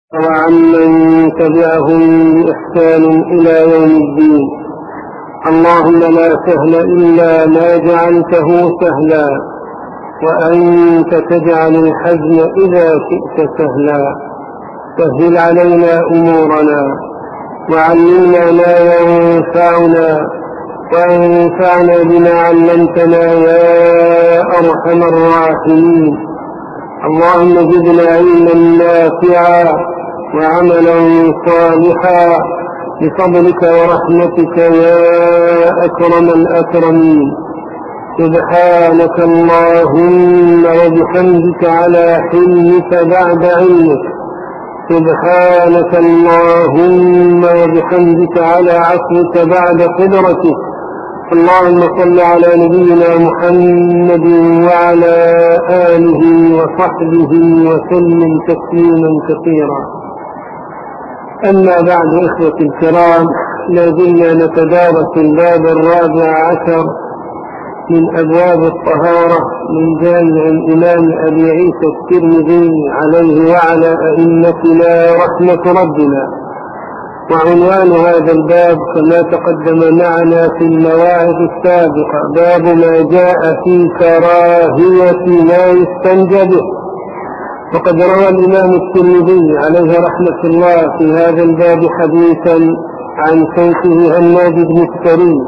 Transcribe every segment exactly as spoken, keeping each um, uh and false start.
وعمن تبعهم بإحسان إلى يوم الدين. اللهم لا سهل إلا ما جعلته سهلا، وأنت تجعل الحزن إذا شئت سهلا. سهل علينا أمورنا، وعلمنا ما ينفعنا، وانفعنا بما علمتنا يا أرحم الراحمين. اللهم زدنا علما نافعا وعملا صالحا بفضلك ورحمتك يا أكرم الأكرمين. سبحانك اللهم وبحمدك على حلمك بعد علمك. سبحانك اللهم وبحمدك على عفوك بعد قدرتك. اللهم صل على نبينا محمد وعلى آله وصحبه وسلم تسليما كثيرا. أما بعد، إخوة الكرام، لا زلنا نتدارس الباب الرابع عشر من أبواب الطهارة من جامع الإمام أبي عيسى الترمذي عليه وعلى أئمتنا رحمة ربنا. وعنوان هذا الباب كما تقدم معنا في المواعظ السابقة: باب ما جاء في كراهية ما يستنجى به. وقد روى الإمام الترمذي عليه رحمة الله في هذا الباب حديثا عن شيخه هناد بن السري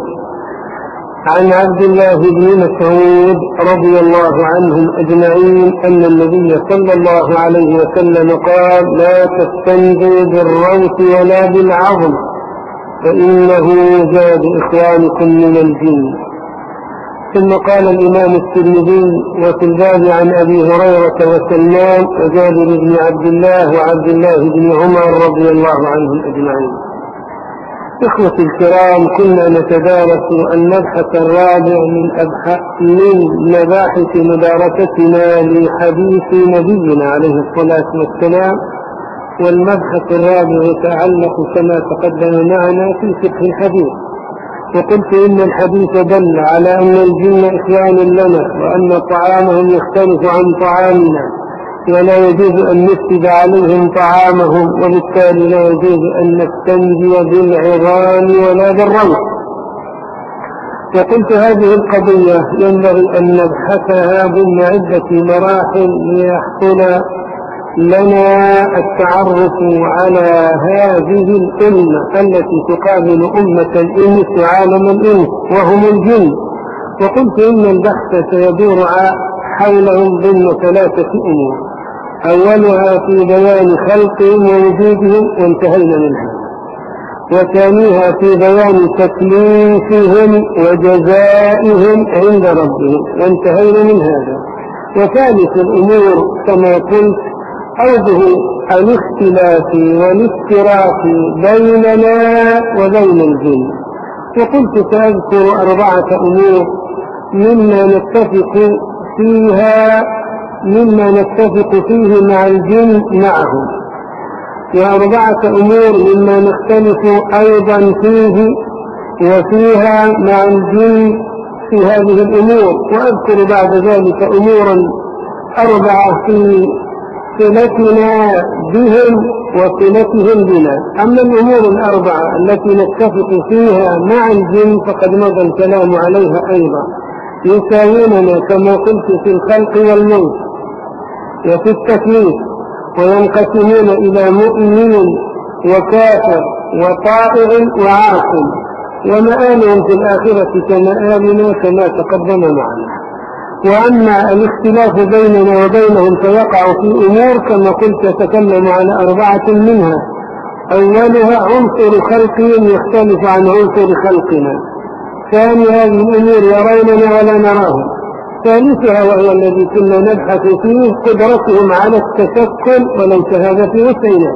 عن عبد الله بن مسعود رضي الله عنهم أجمعين أن النبي صلى الله عليه وسلم قال: لا تستنجوا بالروث ولا بالعظم، فإنه زاد إخوانكم من الجن. ثم قال الإمام الترمذي: وفي الباب عن أبي هريرة وسلمان وجابر بن عبد الله وعبد الله بن عمر رضي الله عنهم أجمعين. إخوة الكرام، كنا نتدارس المبحث الرابع من, من مباحث مدارستنا لحديث نبينا عليه الصلاة والسلام، والمبحث الرابع يتعلق كما تقدم معنا في فقه الحديث. وقلت إن الحديث دل على أن الجن إخوان لنا، وأن طعامهم يختلف عن طعامنا، ولا يجوز أن نفسد عليهم طعامهم، وبالتالي لا يجوز أن نستنجي بالعظام ولا بالروث. وقلت هذه القضية ينبغي أن نبحثها ضمن عدة مراحل ليحصل لنا التعرف على هذه الأمة التي تقابل أمة الإنس وعالم الإنس وهم الجن. وقلت إن البحث سيدور حولهم ضمن ثلاثة أمور: أولها في بيان خلقهم ووجودهم وانتهينا منها، وثانيها في بيان تكليفهم وجزائهم عند ربهم وانتهينا من هذا، وثالث الأمور كما قلت أوجه الاختلاف والافتراق بيننا وبين الجن. وقلت سأذكر أربعة أمور مما نتفق فيها مما نتفق فيه مع الجن معهم، وأربعة أمور مما نختلف أيضا فيه وفيها مع الجن في هذه الأمور، وأذكر بعد ذلك أمورا أربعة في صلتنا بهم وصلتهم بنا. أما الأمور الأربعة التي نتفق فيها مع الجن فقد مضى الكلام عليها أيضا. يساووننا كما قلت في الخلق والموت وفي التكليف، وينقسمون إلى مؤمن وكافر وطائع وعاصم، ومآلهم في الآخرة كمآلنا كما تقدم معنا. وأما الاختلاف بيننا وبينهم فيقع في أمور كما قلت يتكلم عن أربعة منها: أولها عنصر خلقهم يختلف عن عنصر خلقنا، ثاني هذه الأمور يروننا ولا نراهم، ثالثها وهو الذي كنا نبحث فيه قدرتهم على التشكل وليس هذا في وسعنا،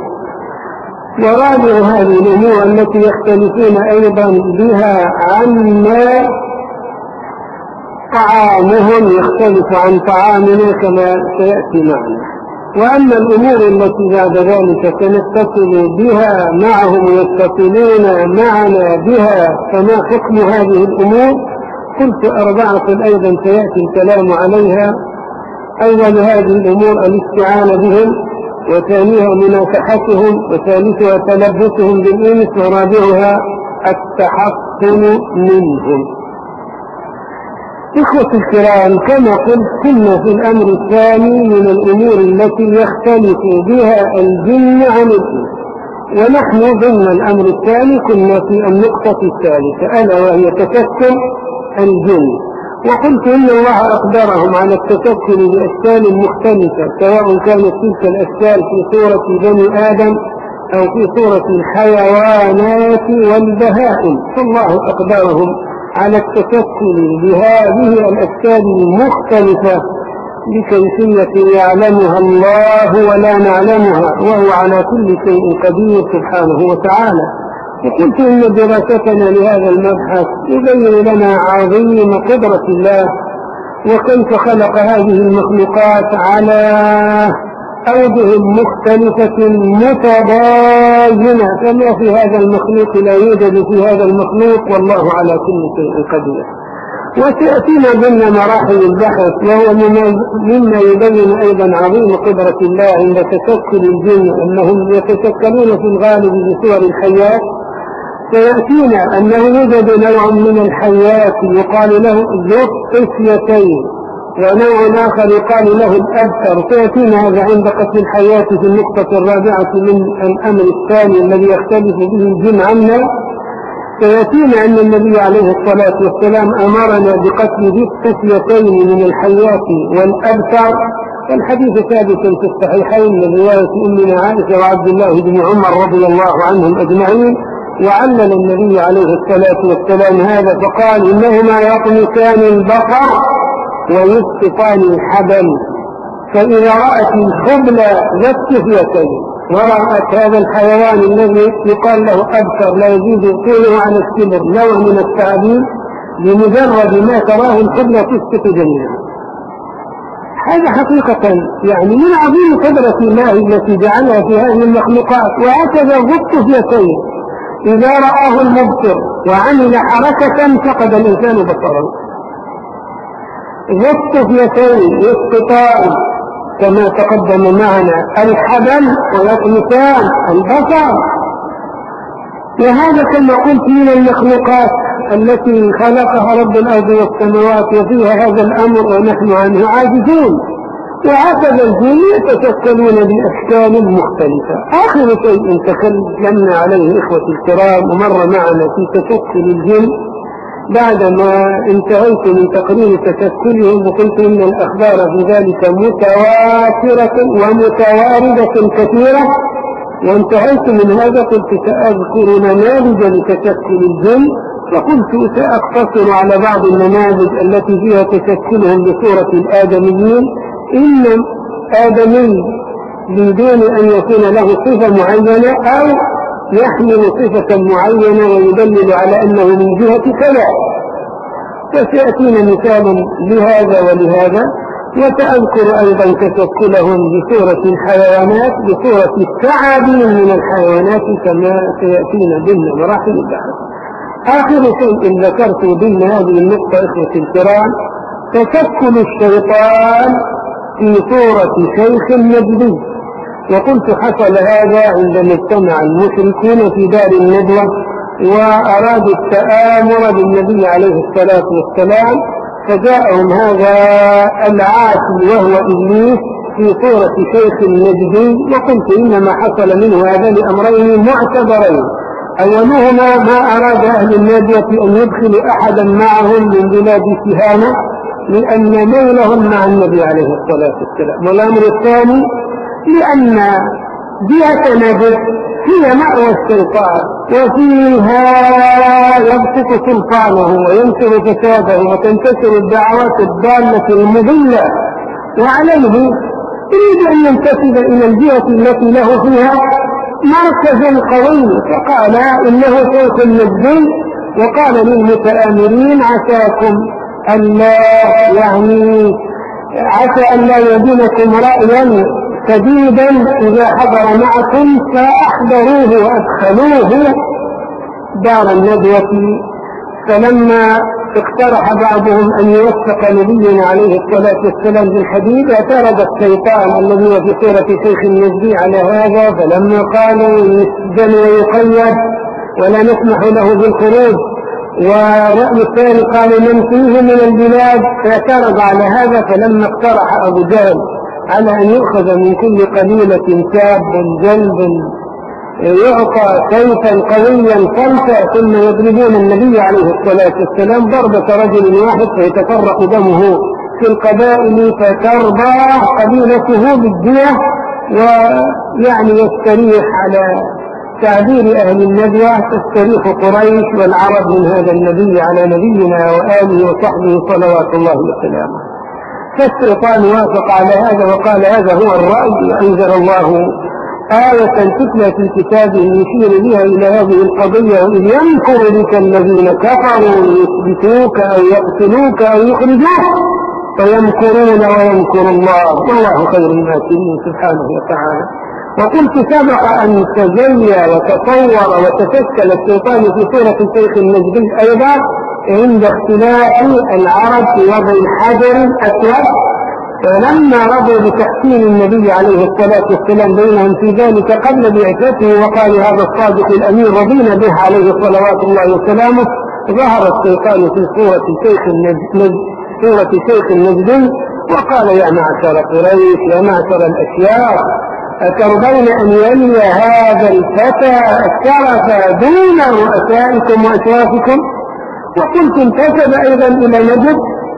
ورابع هذه الأمور التي يختلفون أيضا بها عنا طعامهم يختلف عن طعامنا كما سيأتي معنا. وأما الأمور التي بعد ذلك سنتصل بها معهم ويتصلون معنا بها فما حكم هذه الأمور؟ قلت أربعة أيضا سيأتي الكلام عليها. أول هذه الأمور الاستعانة بهم، وثانيها مناكحتهم، وثالثها تلبسهم بالإنس، ورابعها التحصن منهم. إخوة الكرام، كما قلت كنا في الأمر الثاني من الأمور التي يختلف بها الجن عن الإنس، ونحن ضمن الأمر الثاني كنا في النقطة الثالثة ألا وهي تشكل الجن. وقلت إن الله أقدرهم على التشكل بأشكال مختلفة، سواء كانت تلك الأشكال في صورة بني آدم أو في صورة الحيوانات والبهائم، فالله أقدرهم على التشكل بهذه الأشكال المختلفة بكيفية يعلمها الله ولا نعلمها، وهو على كل شيء قدير سبحانه وتعالى. وقلت إن دراستنا لهذا المبحث يبين لنا عظيم قدرة الله، وكيف خلق هذه المخلوقات على أوجه مختلفة متباينة، كما في هذا المخلوق لا يوجد في هذا المخلوق، والله على كل شيء قدير. وسيأتينا ضمن مراحل البحث، وهو مما يبين أيضا عظيم قدرة الله عند تشكل الجن، أنهم يتشكلون في الغالب بصور الحيات. سيأتينا أنه يوجد نوع من الحيات يقال له ذو القسيتين، ونوع آخر يقال له الأبتر. سيأتينا هذا عند قسم الحيات في النقطة الرابعة من الأمر الثاني الذي يختلف به الجن عنا. سيأتينا أن النبي عليه الصلاة والسلام أمرنا بقتل ذي القسيتين من الحيات والأبتر، والحديث ثابت في الصحيحين من رواية أمنا عائشة وعبد الله بن عمر رضي الله عنهم أجمعين. وعلل النبي عليه الصلاة والسلام هذا فقال: إنهما يطمسان البقر ويسقطان الحبل، فإذا رأت الحبل ذات كفيتين ورأت هذا الحيوان الذي يقال له أبتر لا يزيد طوله على الكبر نوع من التعبير، بمجرد ما تراه الحبل تسقط جميعا. هذا حقيقة يعني من عظيم قدرة الله التي جعلها في هذه المخلوقات. وهكذا ذو الكفيتين إذا رآه المبصر وعمل حركة فقد الإنسان بصره. ذو الكفيتين يسقطان كما تقدم معنا الحبل ويطمسان البصر. وهذا كما قلت من المخلوقات التي خلقها رب الأرض والسماوات، وفيها هذا الأمر ونحن عنه عاجزون. وهكذا الجن يتشكلون بأشكال مختلفة. آخر شيء تكلمنا عليه إخوة الكرام ومر معنا في تشكل الجن بعدما انتهيت من تقرير تشكلهم، وقلت إن الأخبار في ذلك متواترة ومتواردة كثيرة، وانتهيت من هذا قلت سأذكر نماذج لتشكل الجن، وقلت سأقتصر على بعض النماذج التي فيها تشكلهم بصورة الآدميين. إن آدمي بدون أن يكون له صفة معينة أو يحمل صفة معينة ويدلل على أنه من جهة كذا، فسيأتينا مثالا لهذا ولهذا. وسأذكر أيضا تشكلهم بصورة الحيوانات بصورة الثعابين من الحيوانات كما سيأتينا ضمن مراحل البحث. آخر شيء ذكرت ضمن هذه النقطة إخوة الكرام تشكل الشيطان في صورة شيخ نجدي. وقلت حصل هذا عندما اجتمع المشركون في دار الندوة وأرادوا التآمر بالنبي عليه الصلاة والسلام، فجاءهم هذا العاتي وهو إبليس في صورة شيخ نجدي. وقلت إنما حصل منه هذا لأمرين معتبرين: أولهما ما أراد أهل النادية أن يدخلوا أحدا معهم من بلاد كهانة لأن ميلهم مع النبي عليه الصلاة والسلام، والأمر الثاني لأن جهة نجد هي مأوى الشيطان وفيها يبسط سلطانه وينشر فساده وتنتشر الدعوات الضالة المضلة، وعليه يريد أن ينتسب إلى الجهة التي له فيها مركز قوي. فقال إنه شيخ نجدي، وقال للمتآمرين: عساكم ألا يعني عسى أن لا يدينكم رأيا سديدا إذا حضر معكم فأحضروه وأدخلوه دار الندوة. فلما اقترح بعضهم أن يوفق نبينا عليه الصلاة والسلام بالحديد، اعترض الشيطان الذي هو في صورة شيخ النجدي على هذا، فلما قالوا يسجن ويقيد ولا نسمح له بالخروج، والرأي الثاني قالوا ننفيه من البلاد، فاعترض على هذا. فلما اقترح أبو جهل على أن يؤخذ من كل قبيلة شاب جلب يعطى سيفا قويا صلفا ثم يضربون النبي عليه الصلاة والسلام ضربة رجل واحد فيتفرق دمه في القبائل فترضى قبيلته بالدية، ويعني يستريح على تعبير أهل الندوة تستريح قريش والعرب من هذا النبي على نبينا وآله وصحبه صلوات الله وسلامه. فالشيطان وافق على هذا وقال هذا هو الرأي، وأنزل الله آية تتلى في كتابه يشير بها إلى هذه القضية: وإذ يمكر بك الذين كفروا ليثبتوك أو يقتلوك أو يخرجوك فيمكرون ويمكر الله والله خير الماكرين سبحانه وتعالى. وقلت سبق أن تجلى وتصور وتشكل الشيطان في صورة الشيخ النجدي أيضا عند اختلاف العرب في وضع الحجر الأسود، فلما رضوا بتحسين النبي عليه الصلاة والسلام بينهم في ذلك قبل بعثته وقالوا هذا الصادق الأمين رضينا به عليه صلوات الله وسلامه، ظهر الشيطان في صورة شيخ النجد صورة شيخ النجدي وقال: يا معشر قريش، يا معشر الأشياء، أترضون أن يلي هذا الفتى الشرف دون رؤسائكم وأشرافكم؟ وقلت انتسب أيضا إلى نجد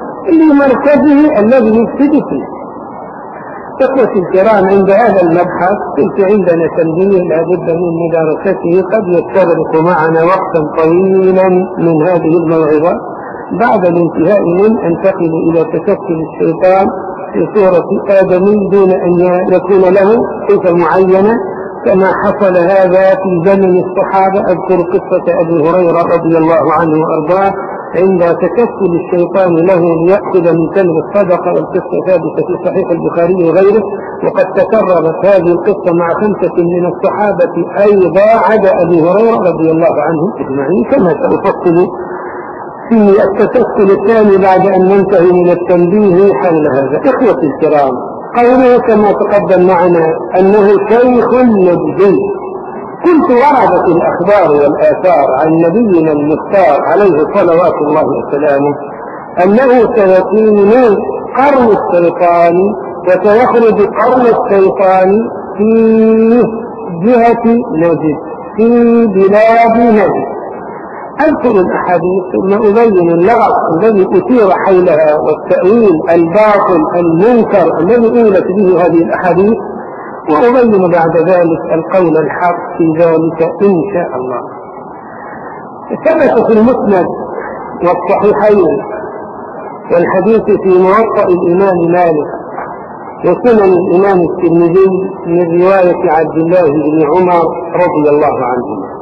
لمركزه الذي يفسد فيه. إخوتي الكرام، عند هذا المبحث كنت عندنا تنبيه لا بد من مدارسته، قد يستغرق معنا وقتا طويلا من هذه الموعظة. بعد الانتهاء من انتقل إلى تشكل الشيطان في صورة آدم دون أن يكون له صفة معينة كما حصل هذا في زمن الصحابة. أذكر قصة أبي هريرة رضي الله عنه وأرضاه عند تكفل الشيطان له ليأخذ من تمر الصدقة، والقصة ثابتة في صحيح البخاري وغيره، وقد تكررت هذه القصة مع خمسة من الصحابة أيضا عدا أبي هريرة رضي الله عنه أجمعين، كما سأفصل في التسلسل الثاني بعد أن ننتهي من التنبيه حول هذا. إخوتي الكرام، قوله كما تقدم معنا أنه شيخ نجدي، كنت وردت الأخبار والآثار عن نبينا المختار عليه صلوات الله وسلامه أنه سيكون قرن الشيطان وسيخرج قرن الشيطان في جهة نجد في بلاد نجد. أذكر الأحاديث ثم أبين اللغط الذي أثير حولها والتأويل الباطل المنكر الذي أولت به هذه الأحاديث، وأبين بعد ذلك القول الحق في ذلك إن شاء الله. ثبت في المسند والصحيحين والحديث في موطأ الإمام مالك وسنن الإمام الترمذي من رواية عبد الله بن عمر رضي الله عنهما،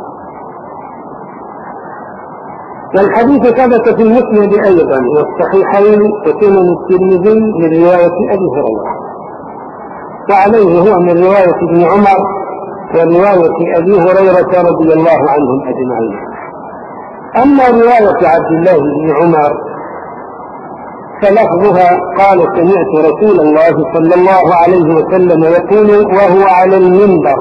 والحديث ثبت في المسند أيضا والصحيحين وسنن الترمذي من رواية أبي هريرة، وعليه هو من رواية ابن عمر ورواية أبي هريرة رضي الله عنهم أجمعين. أما رواية عبد الله بن عمر فلفظها: قال سمعت رسول الله صلى الله عليه وسلم يقول وهو على المنبر: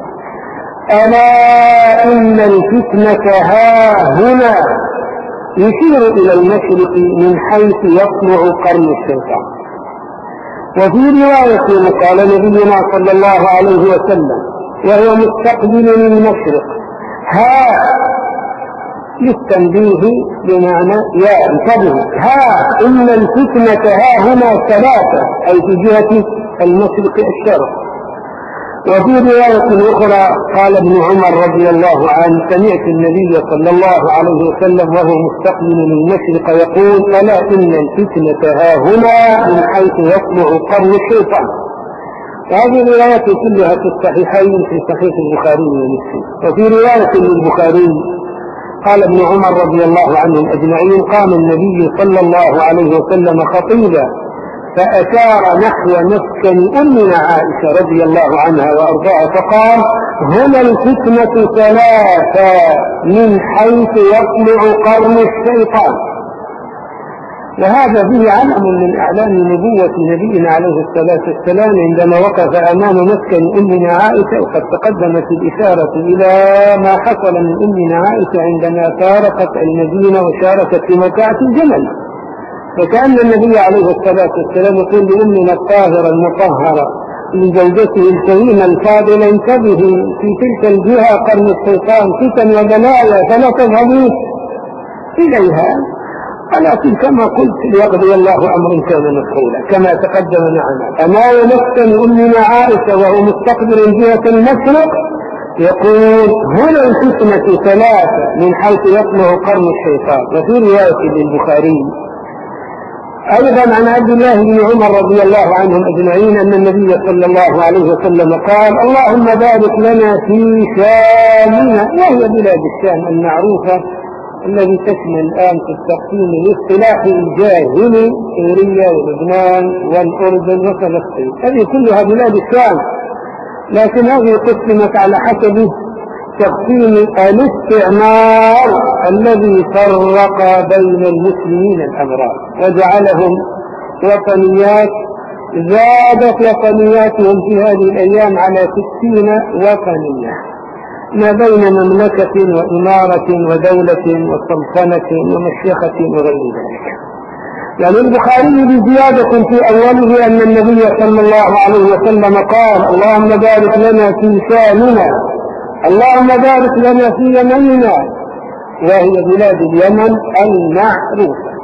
ألا إن الفتنة ها هنا، يشير إلى المشرق من حيث يطلع قرن الشيطان. وفي رواية قال نبينا صلى الله عليه وسلم وهو مستقبل للمشرق: ها للتنبيه بمعنى يا انتبه، ها إن الفتنة ها هنا ثلاثة، أي في جهة المشرق الشرق. وفي رواية أخرى قال ابن عمر رضي الله عنه: سمعت النبي صلى الله عليه وسلم وهو مستقبل للمشرق يقول: ألا إن الفتنة ها هنا من حيث يطلع قرن الشيطان. وهذه الروايات كلها في الصحيحين في صحيح البخاري ومسلم. وفي رواية للبخاري قال ابن عمر رضي الله عنهم أجمعين: قام النبي صلى الله عليه وسلم خطيبا فأشار نحو مسكن أمنا عائشة رضي الله عنها وأرضاها فقال: هنا الفتنة ثلاثة من حيث يطلع قرن الشيطان. وهذا به علم من أعلام نبوة نبينا عليه الصلاة والسلام عندما وقف أمام مسكن أمنا عائشة، وقد تقدمت الإشارة إلى ما حصل من أمنا عائشة عندما فارقت المدينة وشاركت في موقعة الجمل. فكأن النبي عليه الصلاة والسلام يقول لأمنا الطاهرة المطهرة لزوجته الكريمة الفاضلة: انتبهي في تلك الجهة قرن الشيطان فتن وبلايا فلا تذهبي إليها، ولكن كما قلت ليقضي الله أمر كان مفعولا كما تقدم معنا. أما يمكن أمنا عائشة وهو مستقبل جهة المشرق يقول: هنا الفتنة ثلاثة من حيث يطلع قرن الشيطان. وفي رواية للبخاري أيضا عن عبد الله بن عمر رضي الله عنهم أجمعين أن النبي صلى الله عليه وسلم قال: اللهم بارك لنا في شامنا، وهي بلاد الشام المعروفة الذي تشمل الآن في التقسيم الاصطلاحي الجاهلي سوريا ولبنان والأردن وفلسطين، هذه كلها بلاد الشام، لكن هذه قسمت على حسب تقسيم الاستعمار الذي فرق بين المسلمين الأبرار وجعلهم وطنيات. زادت وطنياتهم في هذه الأيام على ستين وطنية ما بين مملكة وإمارة ودولة وسلطنة ومشيخة وغير ذلك. يعني البخاري بزيادة في أوله أن النبي صلى الله عليه وسلم قال: اللهم بارك لنا في شامنا، اللهم بارك لنا في يمننا، وهي بلاد اليمن المعروفة.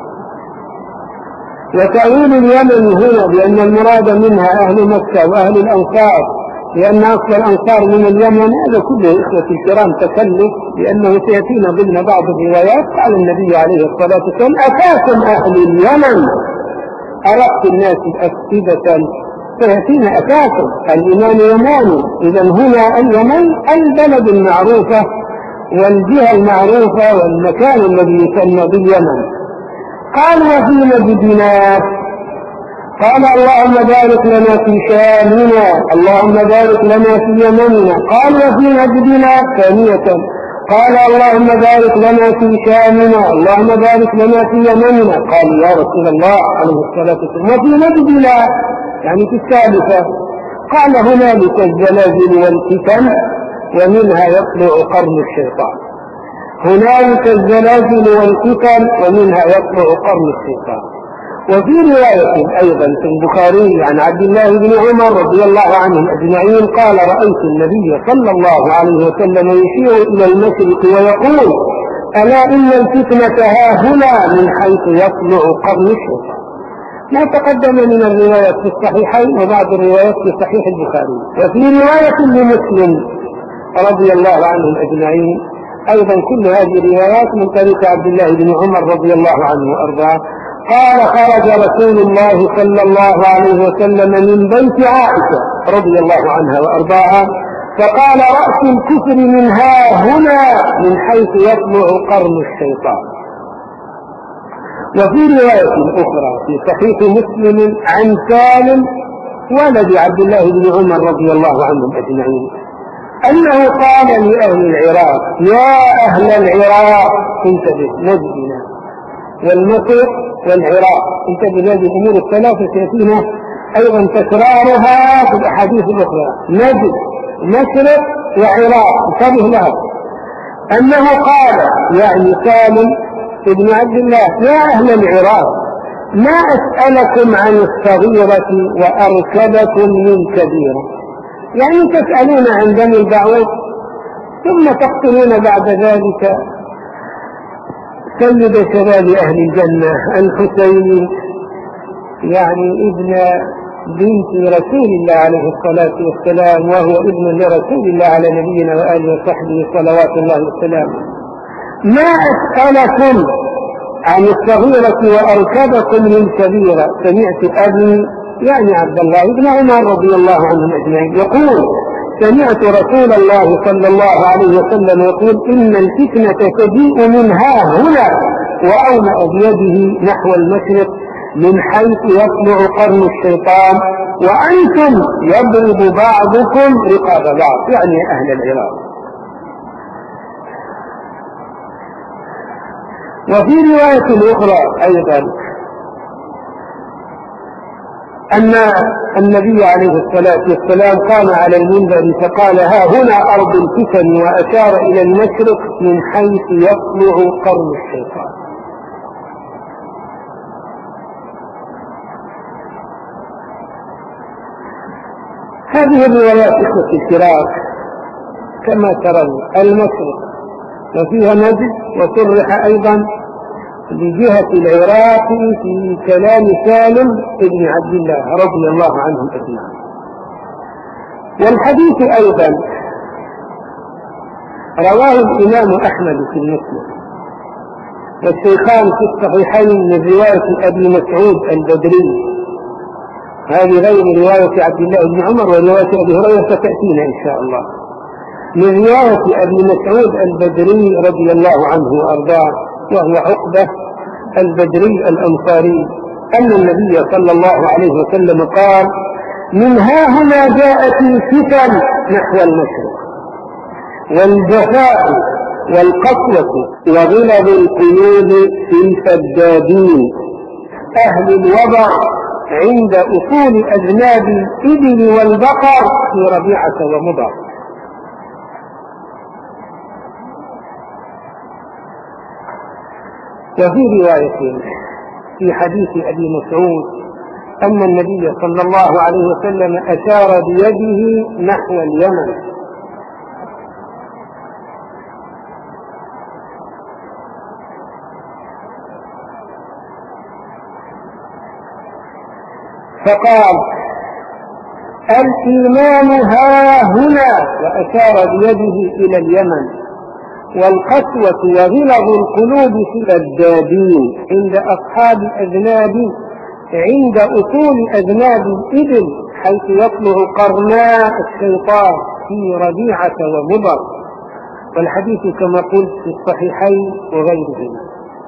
وتأويل اليمن هنا بأن المراد منها أهل مكة وأهل الأنصار، لأن أصل الأنصار من اليمن، هذا كله إخوة الكرام تكلف، لأنه سيأتينا ضمن بعض الروايات قال النبي عليه الصلاة والسلام: أساس أهل اليمن أرق الناس أفئدة، سيأتينا أساس الإيمان يماني. إذا هنا اليمن البلد المعروفة والجهة المعروفة والمكان الذي يسمى باليمن. قال: وفي نجدنا، قال: اللهم بارك لنا في شامنا، اللهم بارك لنا في يمننا. قال: وفي نجدنا ثانية، قال: اللهم بارك لنا في شامنا، اللهم بارك لنا في يمننا. قال: يا رسول الله عليه الصلاة والسلام: وفي نجدنا، يعني في الثالثة. قال: هنالك الزلازل والفتن ومنها يطلع قرن الشيطان. هنالك الزلازل والفتن ومنها يطلع قرن الشيطان. وفي رواية أيضا في البخاري عن عبد الله بن عمر رضي الله عنهم أجمعين قال: رأيت النبي صلى الله عليه وسلم يشير إلى المشرق ويقول: ألا إن الفتنة ها هنا من حيث يطلع قرن الشيطان. ما تقدم من الروايات في الصحيحين وبعض الروايات في صحيح البخاري. وفي رواية لمسلم رضي الله عنهم أجمعين أيضا كل هذه الروايات من طريق عبد الله بن عمر رضي الله عنه وأرضاه قال: خرج رسول الله صلى الله عليه وسلم من بيت عائشة رضي الله عنها وأرضاها فقال: رأس الكفر من ها هنا من حيث يطلع قرن الشيطان. وفي رواية أخرى في صحيح مسلم عن سالم ولد عبد الله بن عمر رضي الله عنهم أجمعين أنه قال لأهل العراق: يا أهل العراق، انتبه، نجدنا والمصر والعراق، انتبه هذه الأمور الثلاثة سيأتينا أيضا تكرارها في الأحاديث الأخرى. نجد، مشرق وعراق، انتبه لها. أنه قال يعني سالم ابن عبد الله: يا أهل العراق، ما أسألكم عن الصغيرة وأركبكم من كبيرة. يعني تسألون عن دم البعوض ثم تقتلون بعد ذلك سيد شباب أهل الجنة الحسين، يعني ابن بنت رسول الله عليه الصلاة والسلام، وهو ابن لرسول الله على نبينا وآله وصحبه صلوات الله وسلامه. ما أسألكم عن الصغيرة وأركبكم من كبيرة. سمعت أبي يعني عبد الله بن عمر رضي الله عنهم أجمعين يقول: سمعت رسول الله صلى الله عليه وسلم يقول: إن الفتنة تجيء من ها هنا، وأومأ بيده نحو المشرق من حيث يطلع قرن الشيطان، وأنتم يضرب بعضكم رقاب بعض، يعني أهل العراق. وفي رواية أخرى أيضا أن النبي عليه الصلاة والسلام قام على المنبر فقال: ها هنا أرض الفتن، وأشار إلى المشرق من حيث يطلع قرن الشيطان. هذه الروايات إخوة الكرام كما ترون المشرق وفيها نجد، وصرح أيضا بجهة العراق في كلام سالم بن عبد الله رضي الله عنهم أجمعين. والحديث أيضا رواه الإمام أحمد في المسند، والشيخان في الصحيحين من رواية أبي مسعود البدري، هذه غير رواية عبد الله بن عمر، ورواية أبي هريرة ستأتينا إن شاء الله. من رواية أبي مسعود البدري رضي الله عنه وأرضاه، وهو عقبة البدري الأنصاري، أن النبي صلى الله عليه وسلم قال: من ها هنا جاءت الفتن نحو المشرق، والجفاء والقسوة وغلظ القلوب في الفدادين، أهل الوضع عند أصول أذناب الإبل والبقر في ربيعة ومضر. وفي رواية في حديث أبي مسعود أن النبي صلى الله عليه وسلم أشار بيده نحو اليمن، فقال: الإيمان ها هنا، وأشار بيده إلى اليمن، والقسوة وغلظ القلوب في الفدادين عند أصحاب الأذناب عند أصول أذناب الإبل حيث يطلع قرناء الشيطان في ربيعة ومضر. والحديث كما قلت في الصحيحين وغيرهما.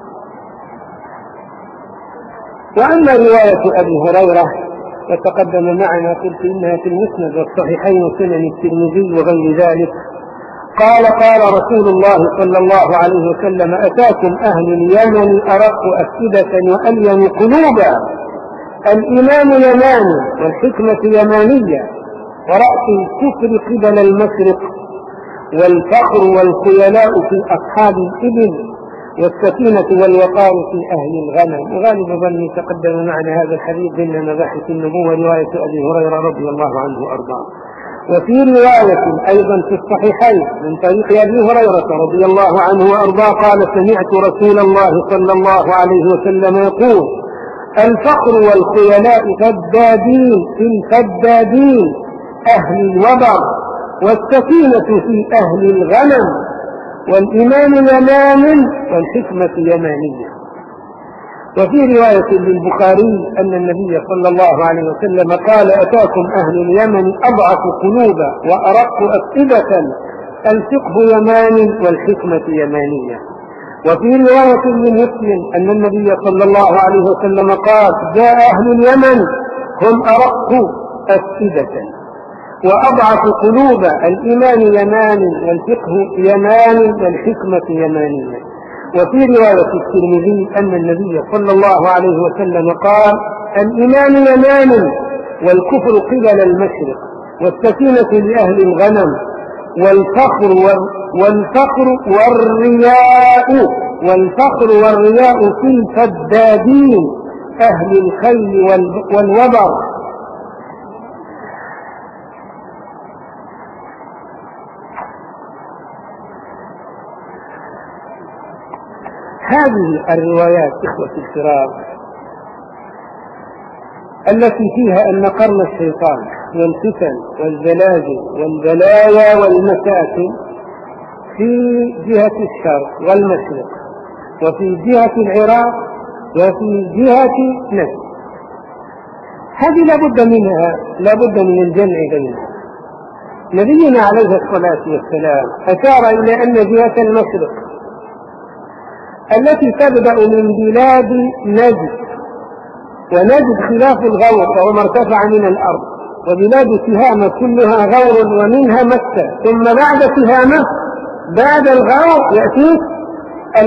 وأما رواية أبي هريرة فتقدم معنا، قلت إنها في المسند والصحيحين وسنن الترمذي وغير ذلك. قال: قال رسول الله صلى الله عليه وسلم: أتاكم أهل اليمن أرق أفئدة وألين قلوبا، الإيمان يماني والحكمة يمانية، ورأس الكفر قبل المشرق، والفخر والخيلاء في أصحاب الإبل، والسكينة والوقار في أهل الغنم. وغالب ظني تقدم معنا هذا الحديث ضمن مباحث النبوة، رواية أبي هريرة رضي الله عنه وأرضاه. وفي رواية أيضا في الصحيحين من طريق أبي هريرة رضي الله عنه وأرضاه قال: سمعت رسول الله صلى الله عليه وسلم يقول: الفقر والخيلاء فدادين في الفدادين أهل الوبر، والسكينة في أهل الغنم، والإيمان يمان والحكمة يمانية. وفي رواية للبخاري أن النبي صلى الله عليه وسلم قال: أتاكم أهل اليمن أضعف قلوبا وأرق أفئدة، الفقه يمان والحكمة يمانية. وفي رواية لمسلم أن النبي صلى الله عليه وسلم قال: جاء أهل اليمن هم أرق أفئدة وأضعف قلوبا، الإيمان يمان والفقه يمان والحكمة يمانية. وفي رواية الترمذي أن النبي صلى الله عليه وسلم قال: الإيمان يمان والكفر قبل المشرق، والسكينة لأهل الغنم، والفخر والفخر والرياء والفخر والرياء في الفدادين أهل الخيل والوبر. هذه الروايات إخوة الكرام التي فيها أن قرن الشيطان والفتن والزلازل والبلايا والمساكن في جهة الشرق والمشرق، وفي جهة العراق، وفي جهة نجد، هذه لابد منها، لابد من الجمع بينها. نبينا عليه الصلاة والسلام أشار إلى أن جهة المشرق التي تبدأ من بلاد نجد، ونجد خلاف الغور وهو ما ارتفع من الأرض، وبلاد تهامة كلها غور ومنها مكة، ثم بعد تهامة بعد الغور يأتي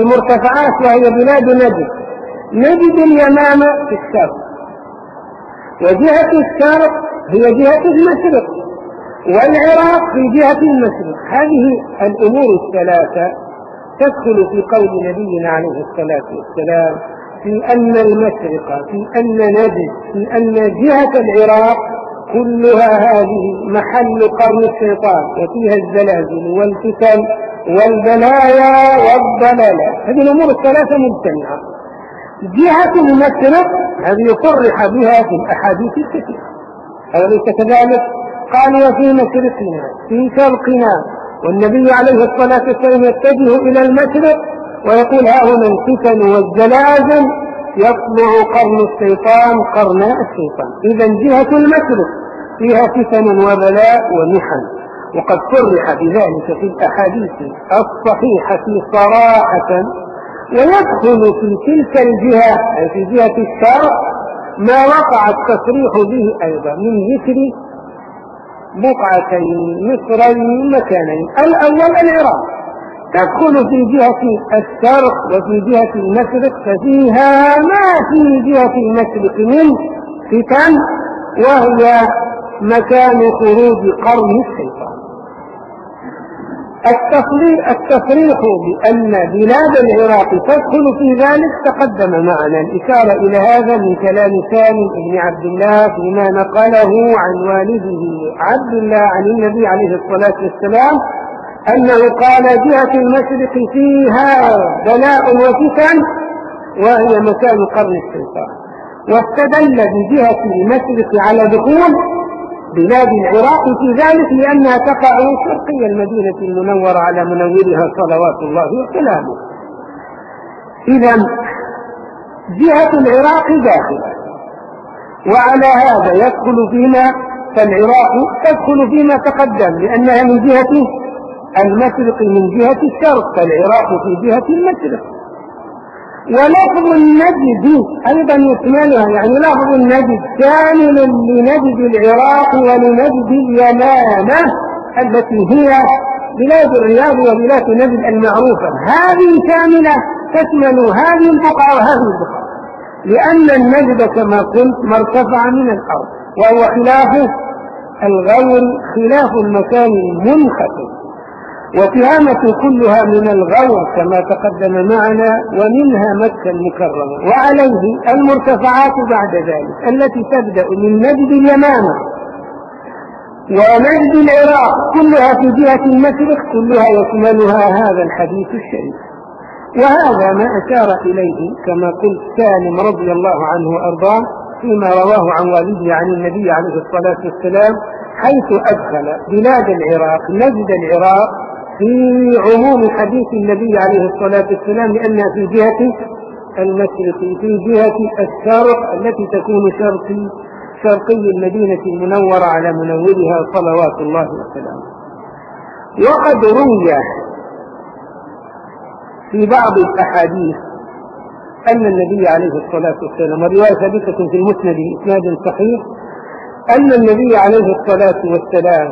المرتفعات وهي بلاد نجد. نجد اليمامة في الشرق، وجهة الشرق هي جهة المشرق، والعراق في جهة المشرق. هذه الأمور الثلاثة تدخل في قول نبينا عليه الصلاة والسلام في أن المشرق، في أن نجد، في أن جهة العراق كلها هذه محل قرن الشيطان، وفيها الزلازل والفتن والبلايا والضلالات. هذه الأمور الثلاثة مجتمعة. جهة المشرق هذه صرح بها في الأحاديث الكثيرة، أليس كذلك؟ قال وفي مشرقنا في شرقنا، والنبي عليه الصلاة والسلام يتجه إلى المشرق ويقول ها هنا الفتن والزلازل يطلع قرن الشيطان قرناء الشيطان. إذا جهة المشرق فيها فتن وبلاء ومحن، وقد صرح بذلك في الأحاديث الصحيحة صراحة. ويدخل في تلك الجهة أي في جهة الشرق ما وقع التصريح به أيضا من ذكر بقعتين مصرين مكانين. الأول العراق تدخل في جهة الشرق وفي جهة المشرق، ففيها ما في جهة المشرق من فتن، وهي مكان خروج قرن الشيطان. التصريح بأن بلاد العراق تدخل في ذلك تقدم معنا الإشارة إلى هذا من كلام سالم بن عبد الله فيما نقله عن والده عبد الله عن النبي عليه الصلاة والسلام أنه قال جهة المشرق فيها بلاء وفتن وهي مكان قرن الشيطان، واستدل بجهة المشرق على دخول بلاد العراق في ذلك لأنها تقع شرقي المدينة المنورة على منورها صلوات الله وسلامه. إذا جهة العراق داخلة، وعلى هذا يدخل فيما فالعراق تدخل فيما تقدم لأنها من جهة المشرق من جهة الشرق، فالعراق في جهة المشرق. ولفظ النجد أيضا يكملها، يعني لفظ النجد شامل لنجد العراق ولنجد اليمامة التي هي بلاد الرياض وبلاد نجد المعروفة. هذه شاملة تشمل هذه البقعة وهذه البقعة، لأن النجد كما قلت مرتفع من الأرض، وهو خلاف الغور، خلاف المكان المنخفض، وتهامة كلها من الغور كما تقدم معنا، ومنها مكة المكرمة، وعليه المرتفعات بعد ذلك التي تبدأ من نجد اليمامة ونجد العراق كلها في جهة المشرق، كلها يشملها هذا الحديث الشريف. وهذا ما أشار إليه كما قلت سالم رضي الله عنه وأرضاه فيما رواه عن والده عن النبي عليه الصلاة والسلام، حيث أدخل بلاد العراق نجد العراق في عموم حديث النبي عليه الصلاة والسلام، لأنها في جهة المشرق في جهة الشرق التي تكون شرقي شرقي المدينة المنورة على منورها صلوات الله وسلامه. وقد روي في بعض الأحاديث أن النبي عليه الصلاة والسلام، ورواية ثابتة في المسند بإسناد صحيح، أن النبي عليه الصلاة والسلام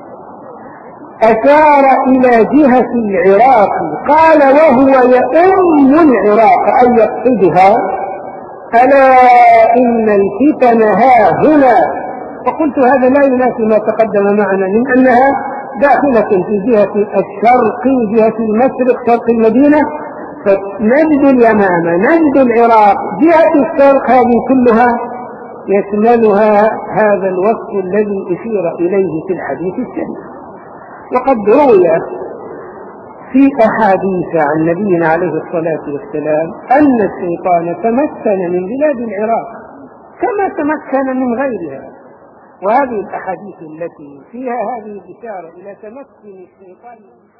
أشار إلى جهة العراق قال وهو يؤم العراق أي يقصدها ألا إن الفتن ها هنا. فقلت هذا لا ينافي ما تقدم معنا من أنها داخلة في جهة الشرق جهة المشرق شرق المدينة، فنجد اليمامة نجد العراق جهة الشرق هذه كلها يشملها هذا الوصف الذي أشير إليه في الحديث الشريف. وقد روي في أحاديث عن نبينا عليه الصلاة والسلام أن الشيطان تمكن من بلاد العراق كما تمكن من غيرها، وهذه الأحاديث التي فيها هذه الإشارة إلى تمكن الشيطان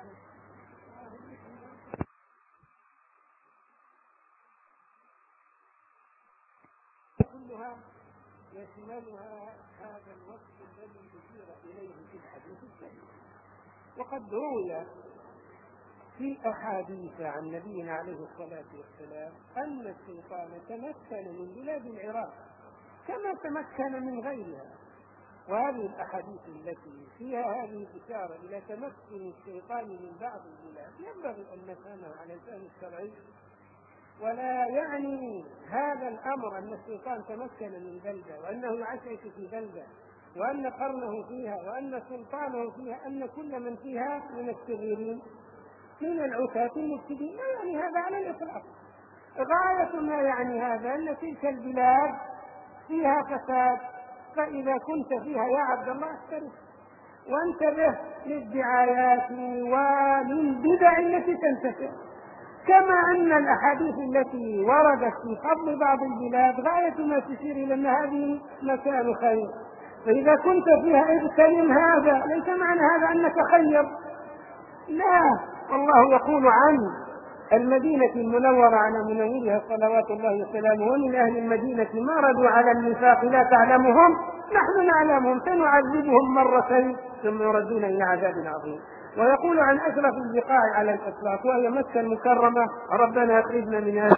كلها يشملها هذا الوصف الذي أشير إليه في الحديث الشريف. وقد روي في أحاديث عن نبينا عليه الصلاة والسلام أن الشيطان تمكن من بلاد العراق كما تمكن من غيرها، وهذه الأحاديث التي فيها هذه الإشارة إلى تمكن الشيطان من بعض البلاد ينبغي أن نفهمها على لسان الشرعي ولا يعني هذا الأمر أن الشيطان تمكن من بلدة وأنه يعشش في بلدة وأن قرنه فيها وأن سلطانه فيها أن كل من فيها من الشريرين من العتاة المفسدين، لا يعني هذا على الإطلاق. غاية ما يعني هذا أن تلك البلاد فيها فساد، فإذا كنت فيها يا عبد الله احترس وانتبه للدعايات وللبدع التي تنتشر، كما أن الأحاديث التي وردت في فضل بعض البلاد غاية ما تشير إلى أن هذه مكان خير، فإذا كنت فيها اغتنم هذا، ليس معنى هذا أنك خير، لا. والله يقول عن المدينة المنورة على منورها صلوات الله وسلامه: ومن أهل المدينة مردوا على النفاق لا تعلمهم نحن نعلمهم سنعذبهم مرتين ثم يردون إلى عذاب عظيم. ويقول عن أشرف البقاع على الإطلاق وهي مكة المكرمة: ربنا أخرجنا منها.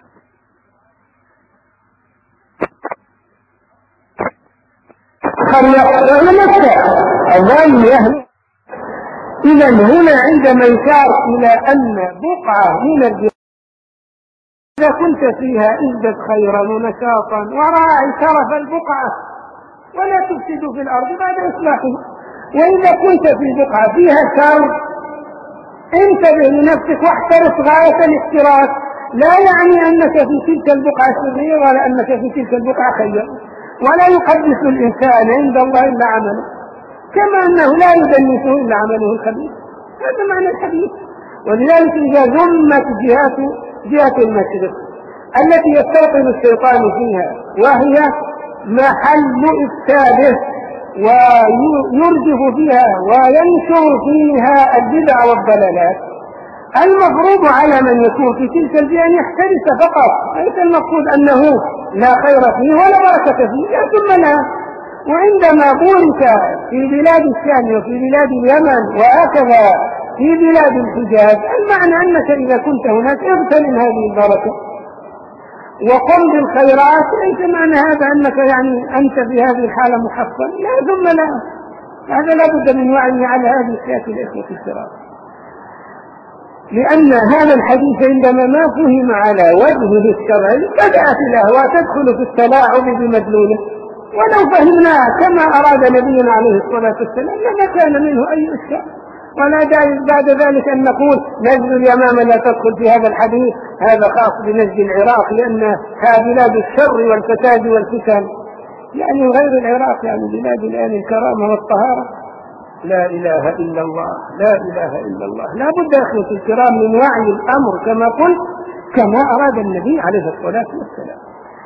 إذا هنا عندما يشار إلى أن بقعة من البقاع إذا كنت فيها ازدد خيرا ونشاطا وراعي شرف البقعة ولا تفسد في الأرض بعد إصلاحها، وإذا كنت في بقعة فيها شر انتبه لنفسك واحترس غاية الاحتراس، لا يعني أنك في تلك البقعة شرير ولا أنك في تلك البقعة خير، ولا يقدس الإنسان عند الله إلا عمله، كما أنه لا يدنسه إلا عمله الخبيث. هذا معنى الحديث. ولذلك إذا ذمت جهات جهة المشرق التي يستوطن الشيطان فيها وهي محل إفساده ويرجف فيها وينشر فيها البدع والضلالات، المفروض على من يكون في تلك الجهة أن يحترس فقط، ليس المقصود أنه لا خير فيه ولا بركة فيه، ثم لا. وعندما بورك في بلاد الشام وفي بلاد اليمن وهكذا في بلاد الحجاز، المعنى أنك إذا كنت هناك اغتنم هذه البركة وقم بالخيرات، ليس معنى هذا أنك يعني أنت في هذه الحالة محصن، لا ثم لا. هذا لا بد من وعي على هذه السياسة الإخوة الكرام، لأن هذا الحديث عندما ما فهم على وجهه الشرعي بدأت الأهواء تدخل في التلاعب بمدلوله، ولو فهمناه كما أراد نبينا عليه الصلاة والسلام لما كان منه أي إشكال. ولا داعي بعد ذلك أن نقول نجد اليمامة لا تدخل في هذا الحديث، هذا خاص بنجد العراق لأنها بلاد الشر والفساد والفتن، يعني غير العراق يعني بلاد الآن الكرامة والطهارة. لا إله إلا الله، لا إله إلا الله. لا بد أخوة الكرام من وعي الأمر كما قلت، كما أراد النبي عليه الصلاة والسلام.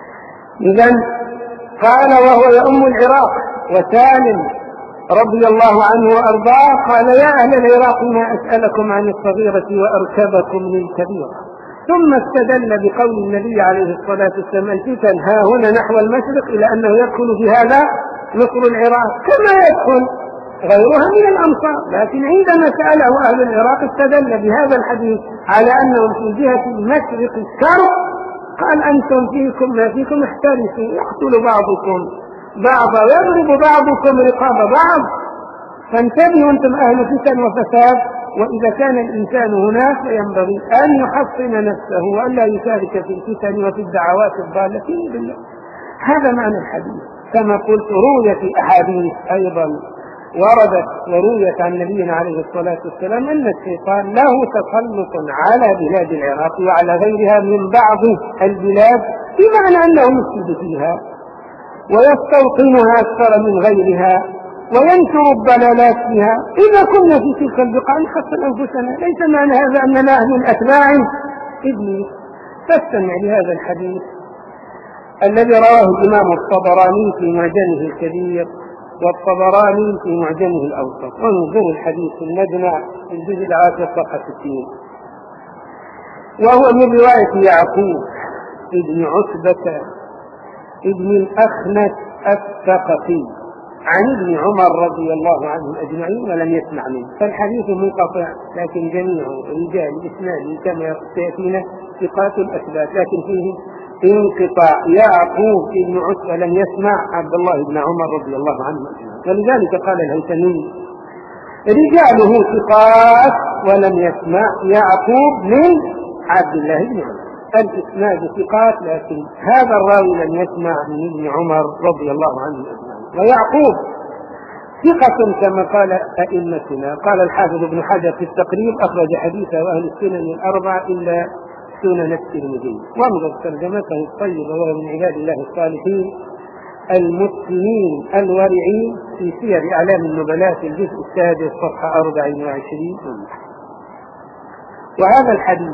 إذن قال وهو يؤم العراق وسالم رضي الله عنه وأرضاه قال: يا أهل العراق ما أسألكم عن الصغيرة وأركبكم للكبيرة. ثم استدل بقول النبي عليه الصلاة والسلام: الفتن ها هنا نحو المشرق، إلى أنه يدخل في هذا مصر العراق كما يدخل غيرها من الأمصار. لكن عندما سأله أهل العراق استدل بهذا الحديث على أنهم في جهة المشرق الشرق، قال: أنتم فيكم ما فيكم احترسوا، يقتل بعضكم بعضا ويضرب بعضكم رقاب بعض، فانتبهوا أنتم أهل فتن وفساد. وإذا كان الإنسان هناك فينبغي أن يحصن نفسه وأن لا يشارك في الفتن وفي الدعوات الضالة بالله. هذا معنى الحديث. كما قلت روية أحاديث أيضا وردت ورويت عن نبينا عليه الصلاة والسلام أن الشيطان له تسلط على بلاد العراق وعلى غيرها من بعض البلاد، بمعنى أنه يفسد فيها ويستوطنها أكثر من غيرها وينشر الضلالات فيها. إذا كنا في تلك البقاع نحصن أنفسنا، ليس معنى هذا أننا من أتباع إبليس. فاستمع لهذا الحديث الذي رواه الإمام الطبراني في معجمه الكبير والطبراني في معجمه الأوسط. وانظروا الحديث المجمع في الجزء العاشر صفحة ستين، وهو من رواية يعقوب ابن عتبة ابن الأخنس الثقفي عن ابن عمر رضي الله عنهم أجمعين ولم يسمع منه. فالحديث منقطع، لكن جميع رجال الإسناد كما سيأتينا ثقات الأثبات، لكن فيه انقطاع. يعقوب ابن عتبة لم يسمع عبد الله بن عمر رضي الله عنه، ولذلك قال الهيثمي: رجاله ثقات ولم يسمع يعقوب من عبد الله بن عمر. الإسناد ثقات، لكن هذا الراوي لم يسمع من ابن عمر رضي الله عنه أجمعين. ويعقوب ثقة كما قال أئمتنا. قال الحافظ ابن حجر في التقريب أخرج حديثه أهل السنن الأربعة إلا سنن الترمذي. وانظر ترجمته الطيبة وهو من عباد الله الصالحين المسلمين الورعين في سير أعلام النبلاء في الجزء السادس صفحة أربع وعشرين. وهذا الحديث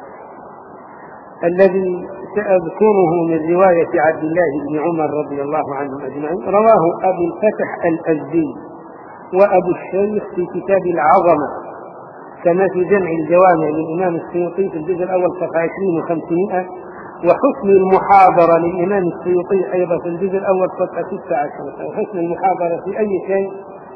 الذي سأذكره من رواية عبد الله بن عمر رضي الله عنهم أجمعين رواه أبو الفتح الأزدي وأبو الشيخ في كتاب العظمة، كما في جمع الجوامع للإمام السيوطي في الجزء الأول صفحة عشرين وخمسمائة، وحسن المحاضرة للإمام السيوطي أيضا في الجزء الأول صفحة ستة عشر. وحسن المحاضرة في أي شيء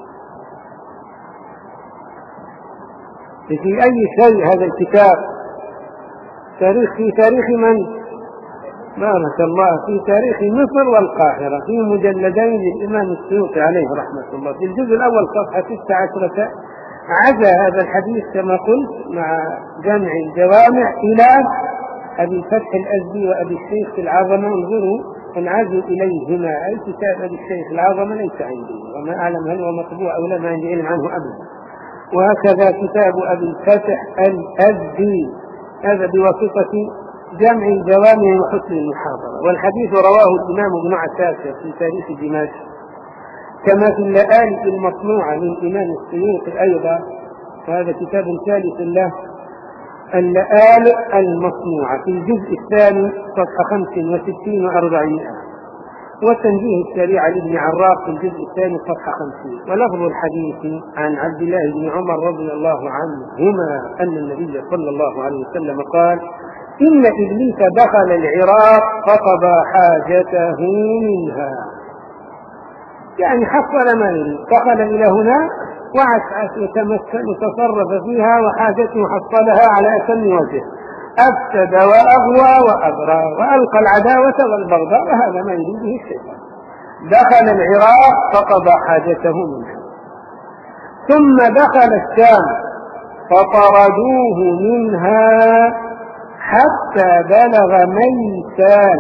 في أي شيء هذا الكتاب تاريخ في تاريخ من؟ بارك الله، في تاريخ مصر والقاهرة في مجلدين للإمام السيوطي عليه رحمة الله. في الجزء الأول صفحة ستة عشرة عزى هذا الحديث كما قلت مع جمع الجوامع إلى أبي الفتح الأزدي وأبي الشيخ العظمة. انظروا انعزوا إليهما، أي كتاب أبي الشيخ العظمة ليس عندي وما أعلم هل هو مطبوع أو لا، ما عندي علم عنه أبدا. وهكذا كتاب أبي الفتح الأزدي هذا بواسطة جمع الجوامع وحسن المحاضرة. والحديث رواه الإمام ابن عساكر في تاريخ دمشق، كما في اللآلئ المصنوعة للإمام السيوطي أيضا، وهذا كتاب ثالث له، اللآلئ المصنوعة في الجزء الثاني صفحة خمس وستين وأربعين، والتنبيه السريع لابن عراق في الجزء الثاني صفحة خمسين. ولفظ الحديث عن عبد الله بن عمر رضي الله عنهما أن النبي صلى الله عليه وسلم قال: إن إبليس دخل العراق فقضى حاجته منها، يعني حصل ما يريد، دخل إلى هنا وعسعس وتمثل وتصرف فيها وحاجته حصلها على أتم وجه، أفسد وأغوى وأغرى وألقى العداوة والبغضاء، وهذا ما يريده الشيطان. دخل العراق فقضى حاجته منها، ثم دخل الشام فطردوه منها حتى بلغ ميسان،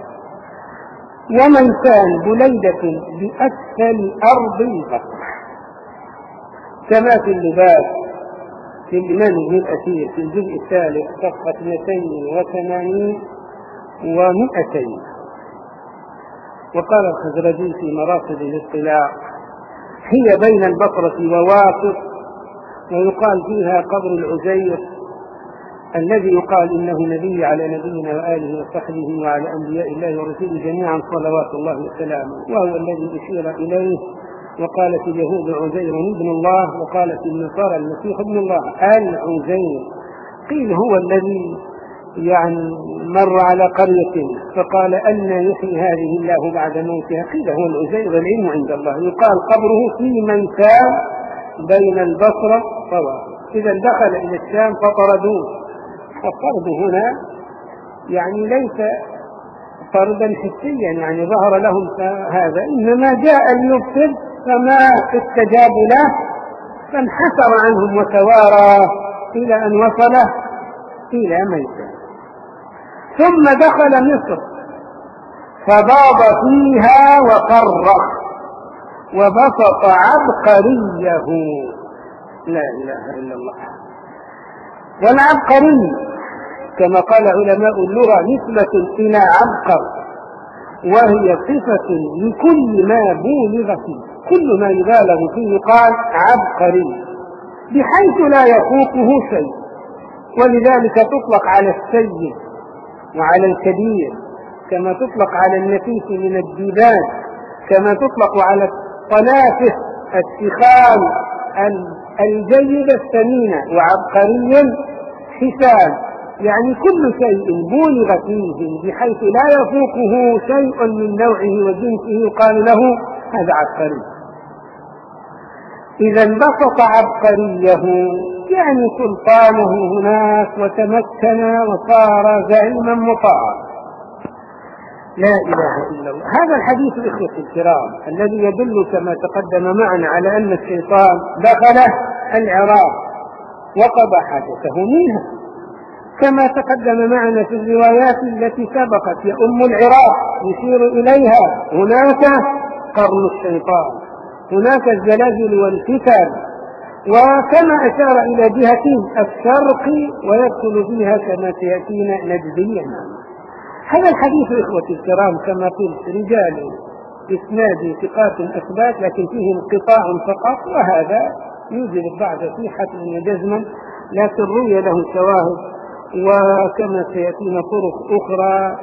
وميسان بليدة بأسفل أرض البصرة، كما في اللباس في الإمام ابن الأثير في الجزء الثالث صفحة اثنتين وثمانين ومئتين. وقال الخزرجي في مراصد الاطلاع: هي بين البصرة وواسط، ويقال فيها قبر العزير الذي يقال إنه نبي على نبينا وآله وصحبه وعلى أنبياء الله ورسوله جميعا صلوات الله وسلامه، وهو الذي أشير إليه. وقالت اليهود عزير ابن الله، وقالت النصارى المسيح ابن الله العزير. قيل هو الذي يعني مر على قرية فقال: أن يحيي هذه الله بعد موتها؟ قيل هو العزير، والعلم عند الله. يقال قبره في ميسان بين البصرة وواسط. إذا دخل إلى الشام فطردوه. الطرد هنا يعني ليس طردا حسيا يعني ظهر لهم هذا، إنما جاء ليبطل فما استجابوا له فانحسر عنهم وتوارى إلى أن وصل إلى ميسان. ثم دخل مصر فباض فيها وقرر وبسط عبقريه، لا إله إلا الله. والعبقري كما قال علماء اللغة نسبة إلى عبقر، وهي صفة لكل ما بولغ فيه، كل ما يبالغ فيه يقال عبقري، بحيث لا يفوقه شيء. ولذلك تطلق على السيد وعلى الكبير، كما تطلق على النفيس من الديبان، كما تطلق على الطلافة السخام الجيدة الثمينة. وعبقري حسان، يعني كل شيء بولغ فيه بحيث لا يفوقه شيء من نوعه وجنسه يقال له هذا عبقري. إذا انبسط عبقريه يعني سلطانه هناك وتمكن وصار زعيما مطاعا. لا إله إلا الله. هذا الحديث الإخوة الكرام الذي يدل كما تقدم معنا على أن الشيطان دخل العراق وقضى حاجته منها، كما تقدم معنا في الروايات التي سبقت. يا أم العراق يشير إليها هناك قرن الشيطان، هناك الزلازل والفتن، وكما أشار إلى جهة الشرق ويدخل فيها كما سيأتينا نجديا. هذا الحديث إخوتي الكرام كما قلت رجال إسناد ثقات أثبات، لكن فيه انقطاع فقط، وهذا يوجد بعض صحة وجزما، لكن روي له شواهد وكما سيأتينا طرق أخرى.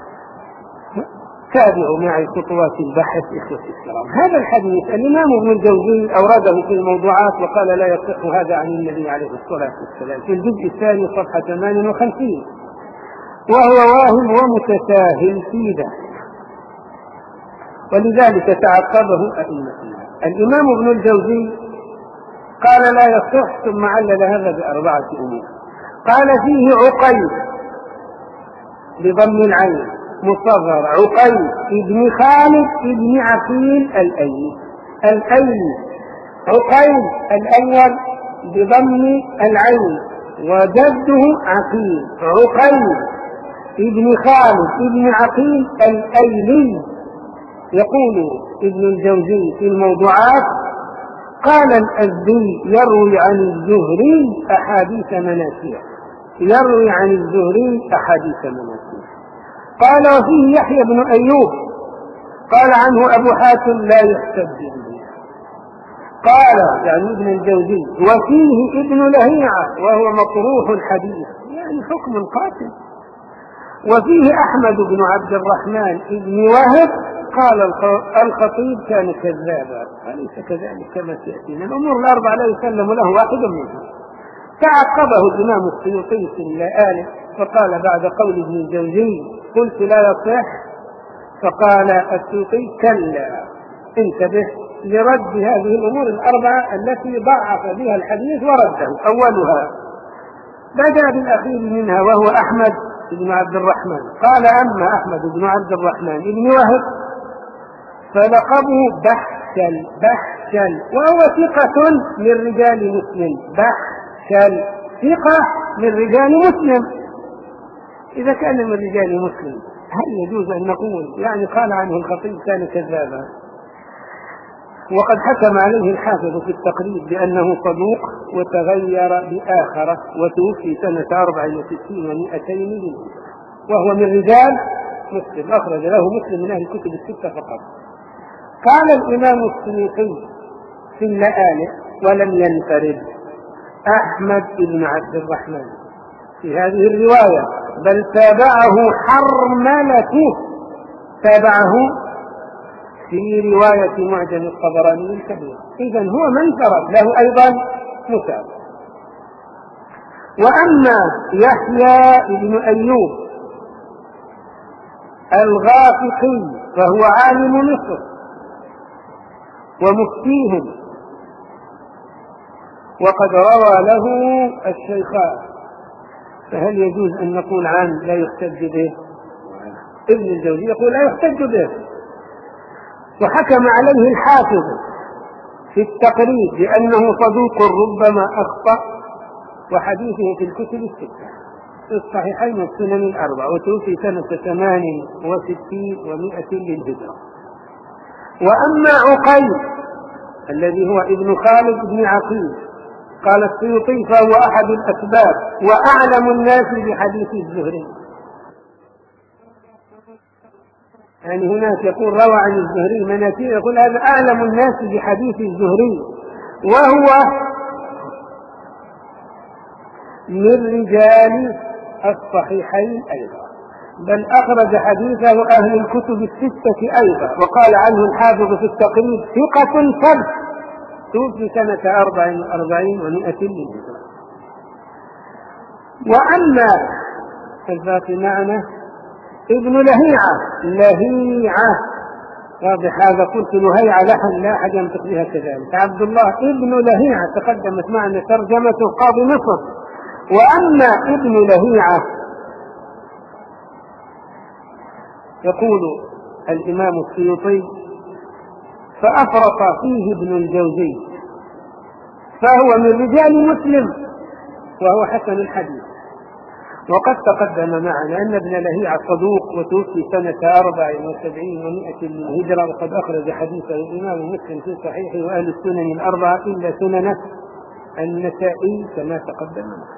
تابعوا معي خطوات البحث إخوتي الكرام. هذا الحديث الإمام ابن الجوزي أورده في الموضوعات وقال لا يصح هذا عن النبي عليه الصلاة والسلام في الجزء الثاني صفحة ثمانية وخمسين، وهو واهم ومتساهل في ذلك، ولذلك تعقبه أئمتنا. الإمام ابن الجوزي قال لا يصح، ثم علل هذا بأربعة أمور. قال فيه عقيل بضم العين مصغر، عقيل ابن خالد ابن عقيل الأيلي. الأيلي عقيل الأول بضم العين وجده عقيل، عقيل ابن خالد ابن عقيل الأيلي. يقول ابن الجوزي في الموضوعات قال الأزدي يروي عن الزهري أحاديث مناسير، يروي عن الزهري أحاديث مناسير. قال وفيه يحيى بن أيوب قال عنه أبو حاتم لا يحتج به. قال يعني ابن الجوزي وفيه ابن لهيعة وهو مطروح الحديث، يعني حكم قاتل. وفيه أحمد بن عبد الرحمن ابن وهب قال الخطيب كان كذابا، أليس كذلك كما سيأتينا؟ الأمور الأربعة لا يسلم له واحد منها. تعقبه الإمام السيوطي في اللآلئ فقال بعد قول ابن الجوزي قلت لا يصح، فقال السيوطي كلا انتبه لرد هذه الأمور الأربعة التي ضعف بها الحديث ورده. أولها بدأ بالأخير منها وهو أحمد بن عبد الرحمن. قال أما أحمد بن عبد الرحمن بن وهب فلقبه بحشل، بحشل وهو ثقة من رجال مسلم، بحشل ثقة من رجال مسلم. إذا كان من رجال مسلم هل يجوز أن نقول يعني قال عنه الخطيب كان كذابا؟ وقد حكم عليه الحافظ في التقريب بأنه صدوق وتغير بآخرة وتوفي سنة أربع وستين ومائتين للهجرة، وهو من رجال مسلم، أخرج له مسلم من أهل الكتب الستة فقط. قال الإمام السيوطي في اللآلئ ولم ينفرد أحمد بن عبد الرحمن في هذه الرواية، بل تابعه حرملته، تابعه في رواية معجم الطبراني الكبير. إذن هو من فرد له أيضا متابع. وأما يحيى بن أيوب الغافقي فهو عالم مصر ومفتيهم، وقد روى له الشيخان، فهل يجوز أن نقول عنه لا يحتج به؟ ابن الجوزي يقول لا يحتج به. وحكم عليه الحافظ في التقريب بأنه صدوق ربما أخطأ، وحديثه في الكتب الستة في الصحيحين والسنن الأربع، وتوفي سنة ثمان وستين ومائة للهجرة. وأما عقيل الذي هو ابن خالد بن عقيل قال السيوطي فهو أحد الأسباب وأعلم الناس بحديث الزهري. يعني هناك يقول روى عن الزهري مناكير، يقول هذا أعلم الناس بحديث الزهري، وهو من رجال الصحيحين أيضا، بل أخرج حديثه أهل الكتب الستة أيضا. وقال عنه الحافظ في التقريب ثقة ثبت، توفي سنة أربع وأربعين ومائة للهجرة. وأما الباقي معنا ابن لهيعة، لهيعة واضح هذا، قلت لهيعة لحن لا أحد ينطق بها كذلك، عبد الله ابن لهيعة تقدمت معنا ترجمته قاضي مصر. وأما ابن لهيعة يقول الإمام السيوطي فأفرط فيه ابن الجوزي، فهو من رجال مسلم وهو حسن الحديث. وقد تقدم معنا أن ابن لهيعة صدوق وتوفي سنة أربع وسبعين ومائة للهجرة، وقد أخرج حديثه الإمام مسلم في صحيحه وأهل السنن الأربعة إلا سنن النسائي كما تقدم معنا.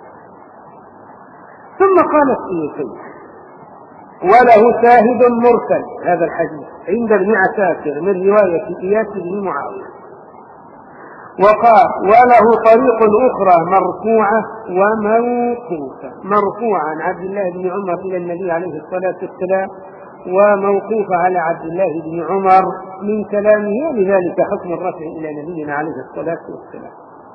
ثم قال السيوطي: وله شاهد مرسل هذا الحديث عند ابن عساكر من رواية إياس بن معاوية. وقال: وله طريق أخرى مرفوعة وموقوفة، مرفوعة عن عبد الله بن عمر إلى النبي عليه الصلاة والسلام، وموقوفة على عبد الله بن عمر من كلامه، ولذلك حكم الرفع إلى نبينا عليه الصلاة والسلام.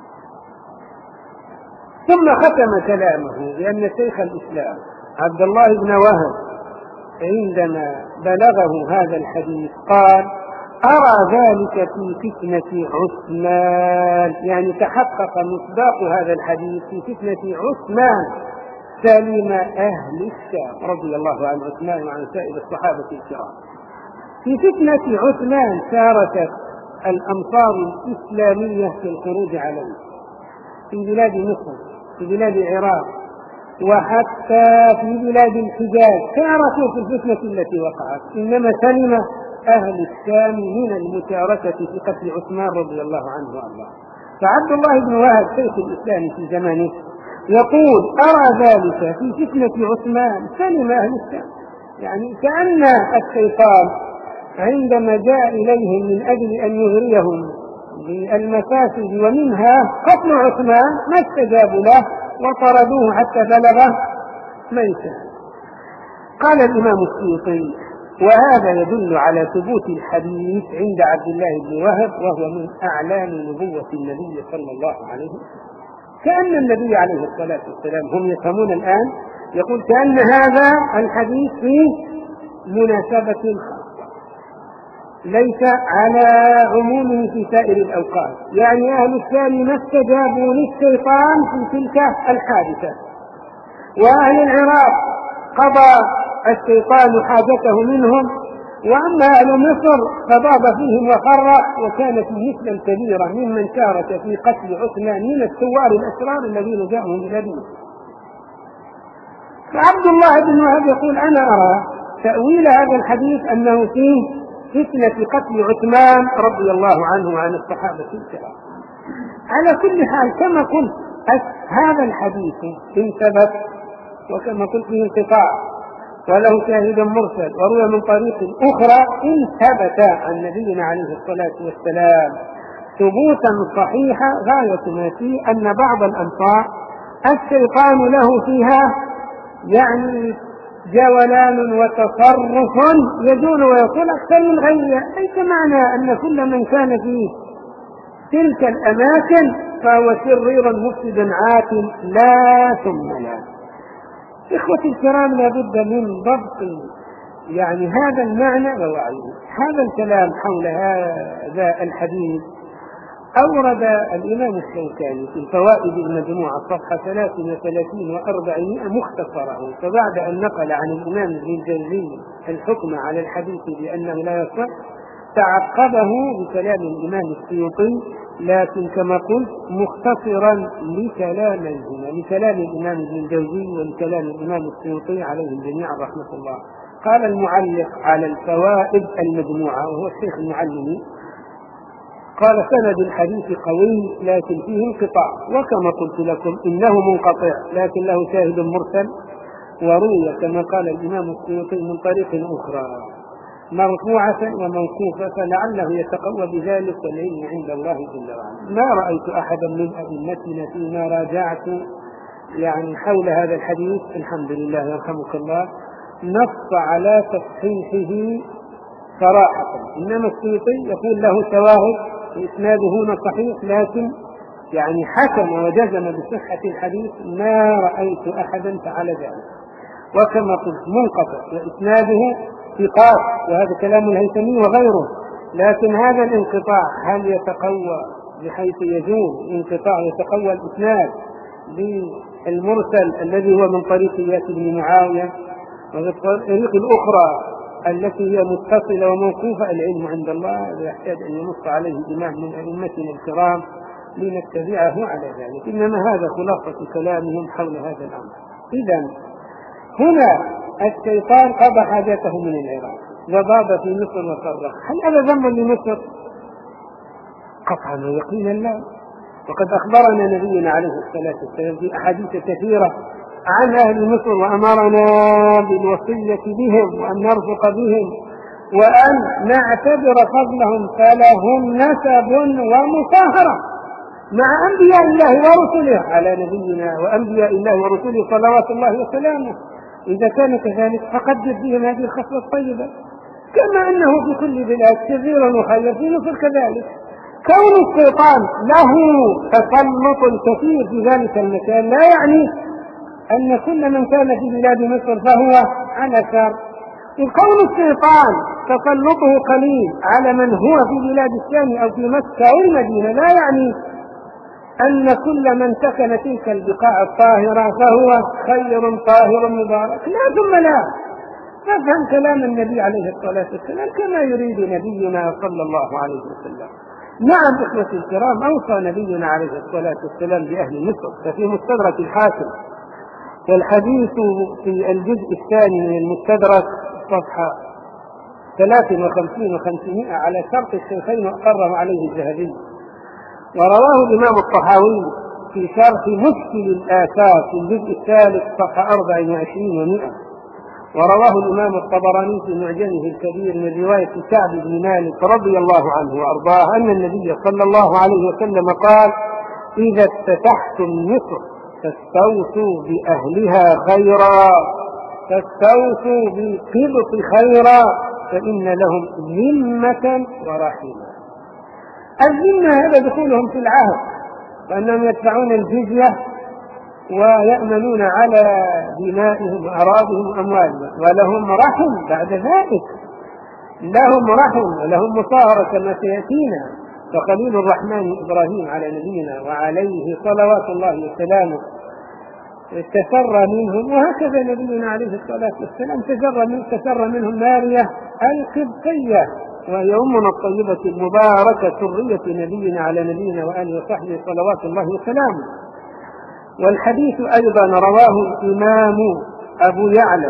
ثم ختم كلامه بأن شيخ الإسلام عبد الله بن وهب عندما بلغه هذا الحديث قال: أرى ذلك في فتنة عثمان، يعني تحقق مصداق هذا الحديث في فتنة عثمان سلم أهل الشام رضي الله عن عثمان وعن سائر الصحابة الكرام. في فتنة عثمان شاركت الأمصار الإسلامية في الخروج عليه في بلاد مصر، في بلاد العراق، وحتى في بلاد الحجاز شاركوا في الفتنة التي وقعت، إنما سلم أهل الشام من المشاركة في قتل عثمان رضي الله عنه وأرضاه. فعبد الله بن وهب شيخ الإسلام في زمانه يقول: أرى ذلك في فتنة عثمان سلم أهل الشام، يعني كأن الشيطان عندما جاء إليهم من أجل أن يغريهم بالمفاسد ومنها قتل عثمان ما استجابوا له وطردوه حتى بلغ ميتا. قال الإمام السيوطي: وهذا يدل على ثبوت الحديث عند عبد الله بن وهب، وهو من أعلام نبوة النبي صلى الله عليه وسلم. كأن النبي عليه الصلاة والسلام، هم يفهمون الآن، يقول كأن هذا الحديث في مناسبة خاصة ليس على عمومه في سائر الأوقات، يعني أهل الشام ما استجابوا للشيطان في تلك الحادثة، وأهل العراق قضى الشيطان حاجته منهم، وأما أهل مصر فضاب فيهم وفرح، وكانت مثلا كبيرة ممن شارك في قتل عثمان من الثوار الأسرار الذين جاءوا من بلاد مصر. فعبد الله بن وهب يقول: أنا أرى تأويل هذا الحديث أنه فيه فتنة قتل عثمان رضي الله عنه وعن الصحابة الكرام. على كل حال كما قلت هذا الحديث إن ثبت، وكما قلت فيه انقطاع وله شاهد مرسل وروى من طريق أخرى، إن ثبت عن نبينا عليه الصلاة والسلام ثبوتا صحيحا غاية ما فيه أن بعض الأمصار الشيطان له فيها يعني جولان وتصرف يدون ويقول أكثر من غيره، ليس معنى أن كل من كان في تلك الأماكن فهو شرير مفسد عاتل، لا ثم لا. إخوتي الكرام، لا بد من ضبط يعني هذا المعنى ووعيه. هذا الكلام حول هذا الحديث أورد الإمام الشوكاني في الفوائد المجموعة صفحة ثلاث وثلاثين وأربعمائة مختصره، فبعد أن نقل عن الإمام ابن الجوزي الحكم على الحديث بأنه لا يصح تعقبه بكلام الإمام السيوطي، لكن كما قلت مختصرا لكلاميهما، لكلام الإمام ابن الجوزي ولكلام الإمام السيوطي عليهم جميعا رحمة الله. قال المعلق على الفوائد المجموعة وهو الشيخ المعلمي: قال: سند الحديث قوي لكن فيه انقطاع، وكما قلت لكم إنه منقطع لكن له شاهد مرسل، وروي كما قال الإمام السيوطي من طريق أخرى مرفوعة وموقوفة، فلعله يتقوى بذلك، والعلم عند الله جل وعلا. ما رأيت أحدا من أئمتنا فيما راجعت يعني حول هذا الحديث الحمد لله يرحمك الله نص على تصحيحه صراحة، إنما السيوطي يقول له شواهد وإسناده هنا صحيح، لكن يعني حكم وجزم بصحة الحديث ما رأيت أحدا فعل ذلك. وكما قلت منقطع وإسناده ثقات، وهذا كلام الهيثمي وغيره، لكن هذا الانقطاع هل يتقوى بحيث يجوز انقطاع يتقوى الإسناد بالمرسل الذي هو من طريق إياس بن معاوية، والطريق الأخرى التي هي متصلة وموقوفة؟ العلم عند الله، ويحتاج أن ينص عليه إمام من أئمتنا الكرام لنتبعه على ذلك. إنما هذا خلاصة كلامهم حول هذا الأمر. إذن هنا الشيطان قضى حاجته من العراق وضاب في مصر وصرخ. هل هذا ذنب لمصر؟ قطعا ويقينا لا. وقد أخبرنا نبينا عليه الصلاة والسلام في أحاديث كثيرة عن أهل مصر وأمرنا بالوصية بهم وأن نرفق بهم وأن نعتبر فضلهم فلهم نسب ومصاهرة مع أنبياء الله ورسله على نبينا وأنبياء الله ورسله صلوات الله وسلامه. إذا كان كذلك فقدر بهم هذه الخصلة الطيبة، كما أنه في كل بلاد شرير وخير في مصر كذلك. كون الشيطان له تسلط كثير في ذلك المكان لا يعني أن كل من كان في بلاد مصر فهو على شر. كون الشيطان تسلطه قليل على من هو في بلاد الشام أو في مكة أو المدينة لا يعني أن كل من سكن تلك البقاع الطاهرة فهو خير طاهر مبارك. لا ثم لا. نفهم كلام النبي عليه الصلاة والسلام كما يريد نبينا صلى الله عليه وسلم. نعم إخوتي الكرام، أوصى نبينا عليه الصلاة والسلام بأهل مصر ففي مستدرك الحاكم، والحديث في الجزء الثاني من المستدرك صفحة ثلاث وخمسين وخمسمائة على شرط الشيخين وأقره عليه الذهبي. ورواه الإمام الطحاوي في شرح مشكل الآثار في الجزء الثالث صفحة أربع وعشرين ومئة. ورواه الإمام الطبراني في معجمه الكبير من رواية كعب بن مالك رضي الله عنه وأرضاه أن النبي صلى الله عليه وسلم قال: إذا افتتحتم مصر فاستوصوا بأهلها خيرا فاستوصوا بالقبط خيرا فإن لهم ذمة ورحمة. الذمة هذا دخولهم في العهد وأنهم يدفعون الجزية ويأمنون على دمائهم وأراضهم وأموالهم، ولهم رحم بعد ذلك، لهم رحم ولهم مصاهرة كما سيأتينا. فخليل الرحمن إبراهيم على نبينا وعليه صلوات الله وسلامه تسر منهم، وهكذا نبينا عليه الصلاة والسلام تسر من تسر منهم مارية القبطية، وهي أمنا الطيبة المباركة سرية نبينا على نبينا وآله وصحبه صلوات الله وسلامه. والحديث أيضا رواه الإمام أبو يعلى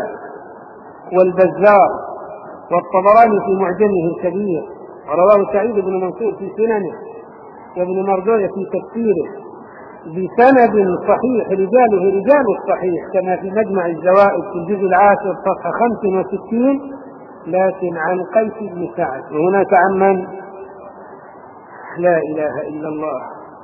والبزار والطبراني في معجمه الكبير، ورواه سعيد بن منصور في سننه وابن مردوية في تفسيره بسند صحيح رجاله رجال الصحيح كما في مجمع الزوائد في الجزء العاشر صفحة خمس وستين، لكن عن قيس بن سعد. وهناك عن من؟ لا إله إلا الله.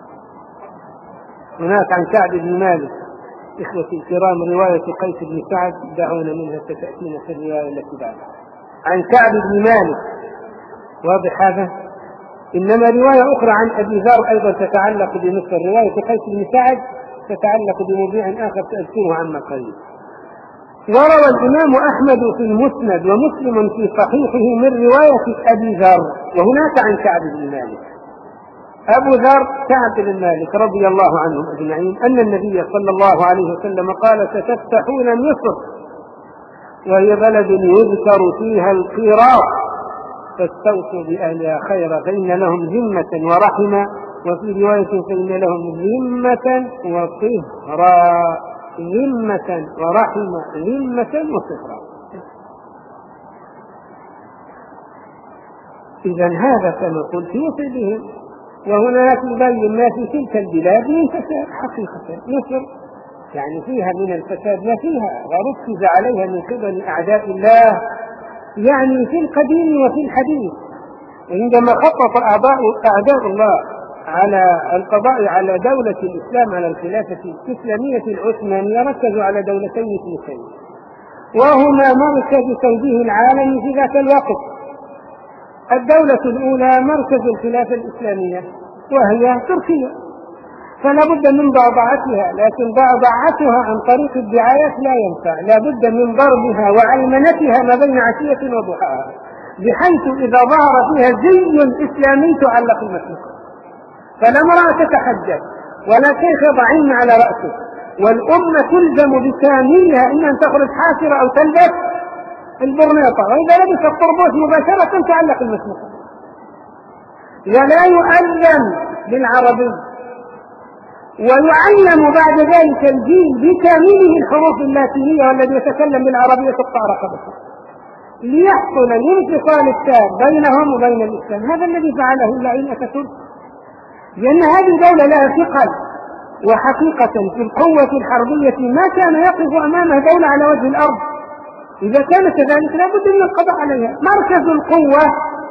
هناك عن كعب بن مالك. إخوتي الكرام، رواية قيس بن سعد دعونا منها ستأتينا في الرواية التي بعدها. عن كعب بن مالك، واضح هذا؟ إنما رواية أخرى عن أبي ذر أيضا تتعلق بمصر. رواية قيس بن سعد تتعلق بموضوع آخر سأذكره عما قريب. وروى الإمام أحمد في المسند ومسلم في صحيحه من رواية أبي ذر، وهناك عن كعب بن مالك. أبو ذر كعب بن مالك رضي الله عنهم أجمعين أن النبي صلى الله عليه وسلم قال: ستفتحون مصر وهي بلد يذكر فيها القيراط فاستوصوا بأهلها خيرا فإن لهم ذمة ورحمة، وفي رواية فإن لهم ذمة وصهرا، ذمة ورحمة، ذمة وصهرا. إذن هذا كما قلت يوصي بهم. وهناك يبين ما في تلك البلاد من فساد حقيقة. مصر يعني فيها من الفساد ما فيها، وركز عليها من قبل أعداء الله يعني في القديم وفي الحديث. وعندما خطط أعداء الله على القضاء على دولة الإسلام على الخلافة الإسلامية العثمانية ركزوا على دولتين اثنتين، وهما مركز توجيه العالم في ذاك الوقت. الدولة الأولى مركز الخلافة الإسلامية وهي تركيا، فلا بد من ضعضعتها، لكن ضعضعتها عن طريق الدعايات لا ينفع، لا بد من ضربها وعلمنتها ما بين عشية وضحاها، بحيث إذا ظهر فيها زي إسلامي تعلق المسلمة، فلا امرأة تتحجب ولا شيخ ضعين على رأسه، والأمة تلزم بكاملها إن أن تخرج حافرة أو تلبس البرنيطة، وإذا لبس الطربوش مباشرة تعلق المسلمة. ولا يؤذن بالعربي ويعلم بعد ذلك الجيل بكامله الحروف اللاتينية والذي يتكلم بالعربية تقطع رقبته ليحصل الانفصال التام بينهم وبين الإسلام. هذا الذي فعله اللعين أتاتورك، لأن هذه دولة لها ثقل، وحقيقة في القوة الحربية ما كان يقف أمامه دولة على وجه الأرض. إذا كان كذلك لا بد من القضاء عليها. مركز القوة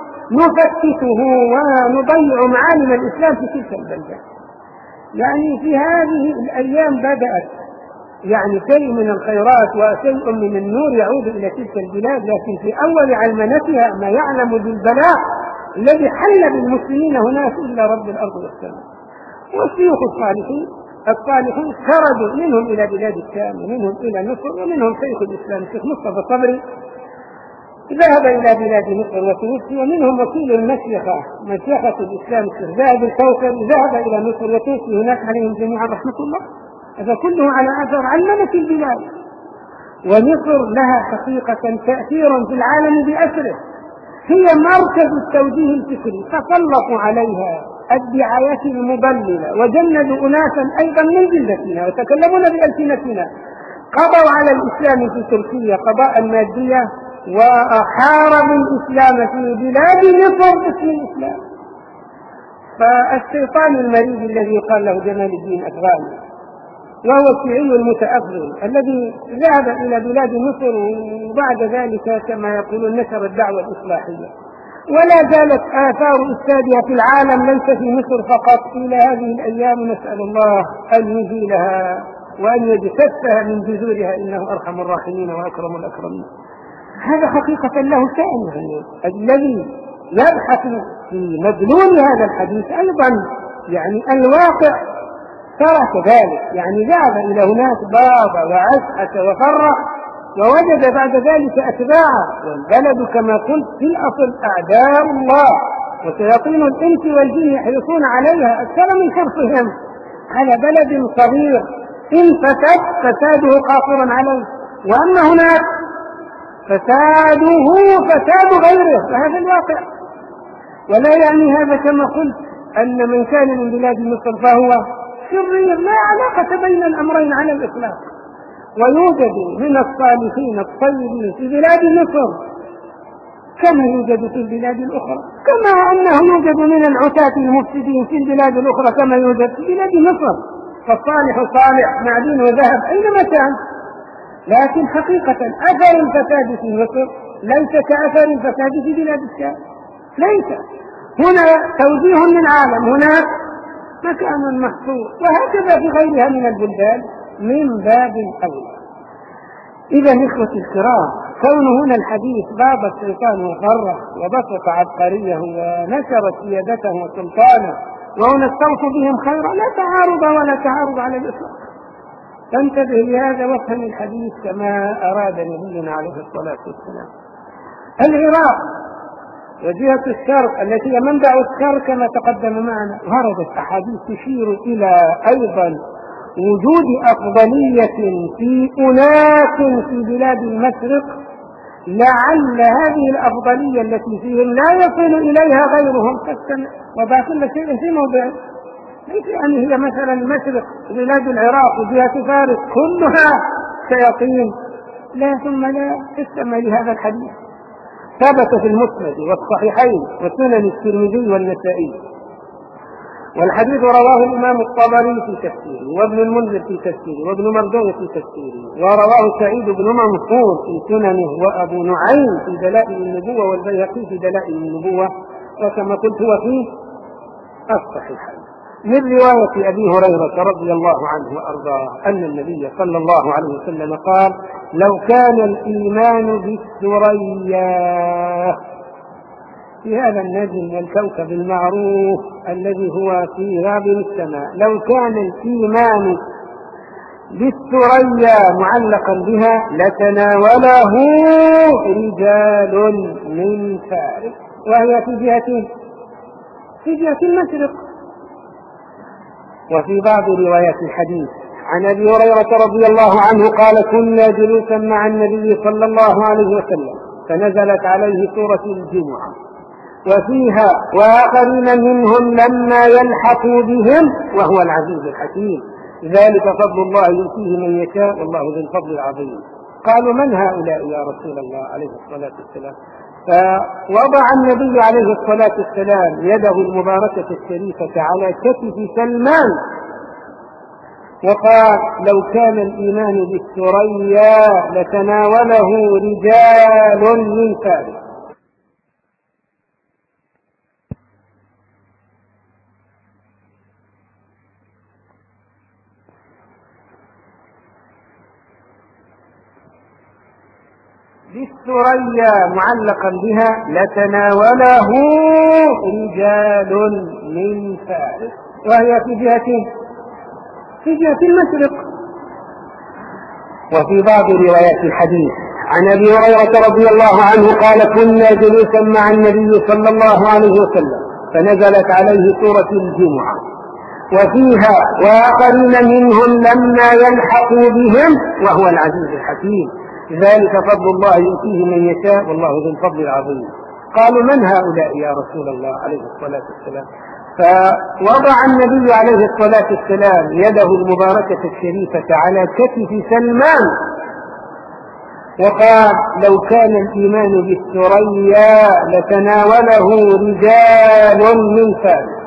نفتته ونضيع معالم الإسلام في تلك البلدان. يعني في هذه الأيام بدأت يعني شيء من الخيرات وشيء من النور يعود إلى تلك البلاد، لكن في أول علمنتها ما يعلم بالبلاء الذي حل بالمسلمين هناك إلا رب الأرض والسماء. والشيوخ الصالحين الصالحون خرجوا منهم إلى بلاد الشام ومنهم إلى مصر، ومنهم شيخ الإسلام الشيخ مصطفى صبري ذهب إلى بلاد مصر وتونس، ومنهم وكيل المشيخة مشيخة الإسلام الشيخ زاهد الكوثري ذهب إلى مصر وتونس، هناك عليهم جميعا رحمة الله. هذا كله على أثر علمت البلاد. ومصر لها حقيقة تأثير في العالم بأسره، هي مركز التوجيه الفكري. تسلطوا عليها الدعايات المضللة وجندوا أناسا أيضا من جلدتنا وتكلمون بألسنتنا، قضوا على الإسلام في تركيا قضاء ماديا، وحاربوا الإسلام في بلاد مصر باسم الإسلام. فالشيطان المريض الذي يقال له جمال الدين أفغاني، وهو الشيعي المتأفل الذي ذهب إلى بلاد مصر وبعد ذلك كما يقولون نشر الدعوة الإصلاحية، ولا زالت آثار إفسادها في العالم ليس في مصر فقط إلى هذه الأيام. نسأل الله أن يزيلها وأن يجتثها من جذورها إنه أرحم الراحمين وأكرم الأكرمين. هذا حقيقة له شأن. الذي يبحث في مدلول هذا الحديث أيضا يعني الواقع ترى كذلك، يعني ذهب إلى هناك باب وعسعس وفرح ووجد بعد ذلك أتباعا، والبلد كما قلت في الأصل أعداء الله وشياطين الإنس والجن يحرصون عليها أكثر من حرصهم على بلد صغير إن فسد فساده قاصرا عليه، وأما هناك فساده فساد غيره، وهذا الواقع. ولا يعني هذا كما قلت أن من كان من بلاد مصر فهو شرير، لا علاقة بين الأمرين على الإطلاق. ويوجد من الصالحين الطيبين في بلاد مصر كما يوجد في البلاد الأخرى، كما أنه يوجد من العتاة المفسدين في البلاد الأخرى كما يوجد في بلاد مصر. فالصالح صالح معدن وذهب أينما كان. لكن حقيقة أثر الفساد في مصر ليس كأثر الفساد في بلاد الشام، ليس. هنا توجيه للعالم، هناك مكان محصور، وهكذا في غيرها من البلدان من باب أولى. إذا إخوة الكرام، كون هنا الحديث باب الشيطان وفرح وبسط عبقريه ونشر سيادته وسلطانه وهنا استوصوا بهم خيرا، لا تعارض ولا تعارض على الإطلاق. فانتبه لهذا وافهم الحديث كما أراد نبينا عليه الصلاة والسلام. العراق وجهة الشرق التي هي منبع الشر كما تقدم معنا، وردت أحاديث تشير إلى أيضا وجود أفضلية في أناس في بلاد المشرق، لعل هذه الأفضلية التي فيهم لا يصل إليها غيرهم، وضع كل شيء في موضعه. ليس يعني هي مثلا المشرق بلاد العراق وجهة فارس كلها شياطين، لا، ثم لا تستمع لهذا الحديث. ثبت في المسند والصحيحين وسنن الترمذي والنسائي، والحديث رواه الإمام الطبري في تفسيره، وابن المنذر في تفسيره، وابن مردويه في تفسيره، ورواه سعيد بن منصور في سننه، وأبو نعيم في دلائل النبوة، والبيهقي في دلائل النبوة، وكما قلت هو في الصحيحين من رواية أبي هريرة رضي الله عنه وأرضاه أن النبي صلى الله عليه وسلم قال: لو كان الإيمان بالثريا، في هذا النجم والكوكب المعروف الذي هو في غاب السماء، لو كان الإيمان بالثريا معلقا بها لتناوله رجال من فارس، وهي في جهة في جهة المشرق. وفي بعض روايات الحديث عن أبي هريرة رضي الله عنه قال: كنا جلوسا مع النبي صلى الله عليه وسلم فنزلت عليه سورة الجمعة، وفيها وآخرين منهم لما يلحقوا بهم وهو العزيز الحكيم ذلك فضل الله يؤتيه من يشاء والله ذو الفضل العظيم. قالوا من هؤلاء يا رسول الله عليه الصلاة والسلام؟ فوضع النبي عليه الصلاة والسلام يده المباركة الشريفة على كتف سلمان وقال لو كان الإيمان بالثريا لتناوله رجال من فارس. بالثريا معلقا بها لتناوله رجال من فارس، وهي في جهة في جهة المشرق. وفي بعض روايات الحديث عن أبي هريرة رضي الله عنه قال كنا جلوسا مع النبي صلى الله عليه وسلم فنزلت عليه سورة الجمعة وفيها وآخرين منهم لما يلحقوا بهم وهو العزيز الحكيم ذلك فضل الله يؤتيه من يشاء والله ذو الفضل العظيم. قالوا من هؤلاء يا رسول الله عليه الصلاة والسلام؟ فوضع النبي عليه الصلاة والسلام يده المباركة الشريفة على كتف سلمان وقال لو كان الإيمان بالثريا لتناوله رجال من فارس.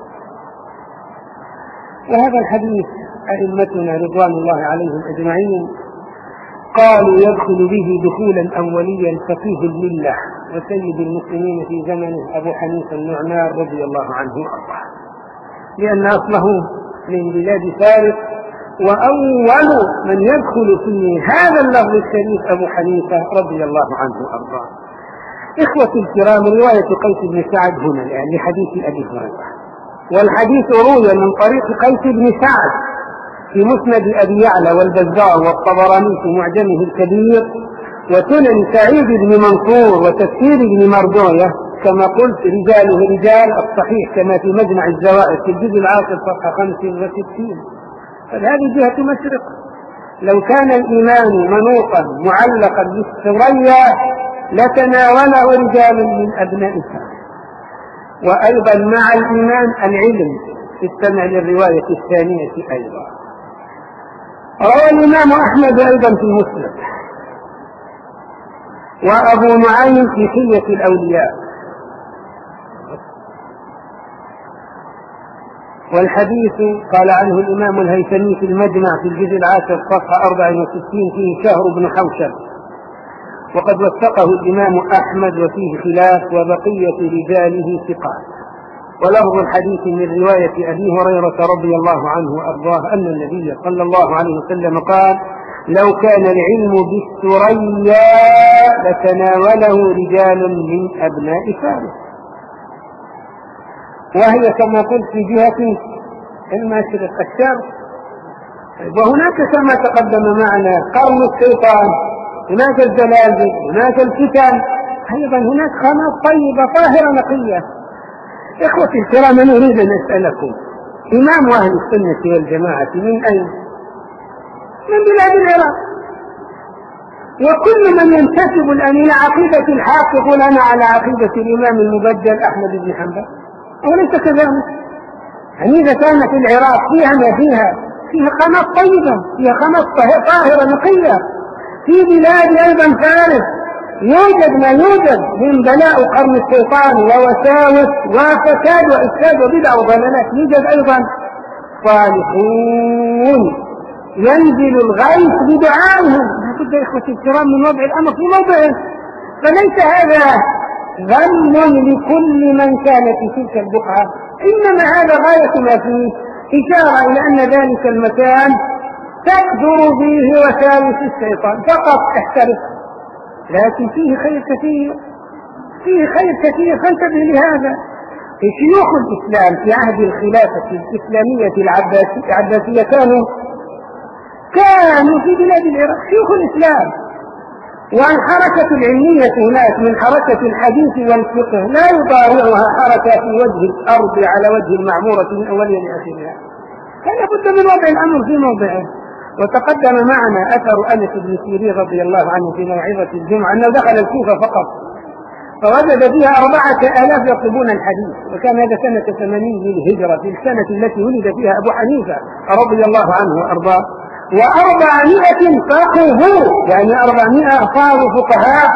وهذا الحديث أئمتنا رضوان الله عليهم أجمعين قالوا يدخل به دخولا أوليا فقيه الملة وسيد المسلمين في زمنه أبو حنيفة النعمان رضي الله عنه وأرضاه، لأن أصله من بلاد فارس، وأول من يدخل في هذا اللفظ الشريف أبو حنيفة رضي الله عنه وأرضاه. إخوتي الكرام، رواية قيس بن سعد هنا الآن لحديث أبي هريرة، والحديث روي من طريق قيس بن سعد في مسند أبي يعلى والبزار والطبراني في معجمه الكبير وسنن سعيد بن منصور وتفسير بن مردوية كما قلت رجاله رجال الصحيح كما في مجمع الزوائد في الجزء العاشر صفحة خمسة وستين. فهذه جهة مشرق. لو كان الإيمان منوطا معلقا بالثريا لتناوله رجال من أبنائها. وأيضا مع الإيمان العلم استمع للرواية الثانية أيضا. روى الإمام أحمد أيضا في مسند وأبو نعيم في حلية الأولياء، والحديث قال عنه الإمام الهيثمي في المجمع في الجزء العاشر صفحة أربعة وستين فيه شهر بن حوشب، وقد وثقه الإمام أحمد وفيه خلاف وبقية رجاله ثقات. ولفظ الحديث من رواية أبي هريرة رضي الله عنه وأرضاه أن النبي صلى الله عليه وسلم قال لو كان العلم بالثريا لتناوله رجال من أبناء فارس، وهي كما قلت في جهة المشرق الشرق. وهناك كما تقدم معنا قرن الشيطان، هناك الزلازل، هناك الفتن، أيضا هناك خامات طيبة طاهرة نقية. إخوتي الكرام، أنا أريد أن أسألكم إمام أهل السنة والجماعة من أين؟ من بلاد العراق، وكل من ينتسب الآن إلى عقيدة الحق يقول أنا على عقيدة الإمام المبجل أحمد بن حنبل، أوليس كذلك؟ يعني إذا كانت العراق فيها ما فيها، فيها قامات طيبة، فيها قامات طاهرة نقية. في بلاد أيضا فارس يوجد ما يوجد من بلاء قرن الشيطان ووساوس وفساد وإفساد وبدع وضلالات. يوجد أيضا صالحون ينزل الغيث بدعائهم. لابد يا إخوتي الكرام من وضع الأمر في موضعه، فليس هذا ذم لكل من كان في تلك البقعة، إنما هذا غاية ما فيه إشارة إلى أن ذلك المكان تكثر فيه وساوس الشيطان فقط، احترس. لكن فيه خير كثير، فيه خير كثير، فانتبه لهذا. في شيوخ الإسلام في عهد الخلافة الإسلامية العباسية كانوا كانوا في بلاد العراق شيوخ الإسلام، والحركة العلمية هناك من حركة الحديث والفقه لا يضارعها حركة في وجه الأرض على وجه المعمورة من أولها لآخرها. كان بد من وضع الأمر في موضعه. وتقدم معنا أثر أنس بن سيرين رضي الله عنه في موعظة الجمعة أنه دخل الكوفة فقط فوجد فيها أربعة آلاف يطلبون الحديث، وكان هذا سنة ثمانين للهجرة، في السنة التي ولد فيها أبو حنيفة رضي الله عنه وأرضاه، وأربعمائة فقهوا، يعني أربعمائة صاروا فقهاء،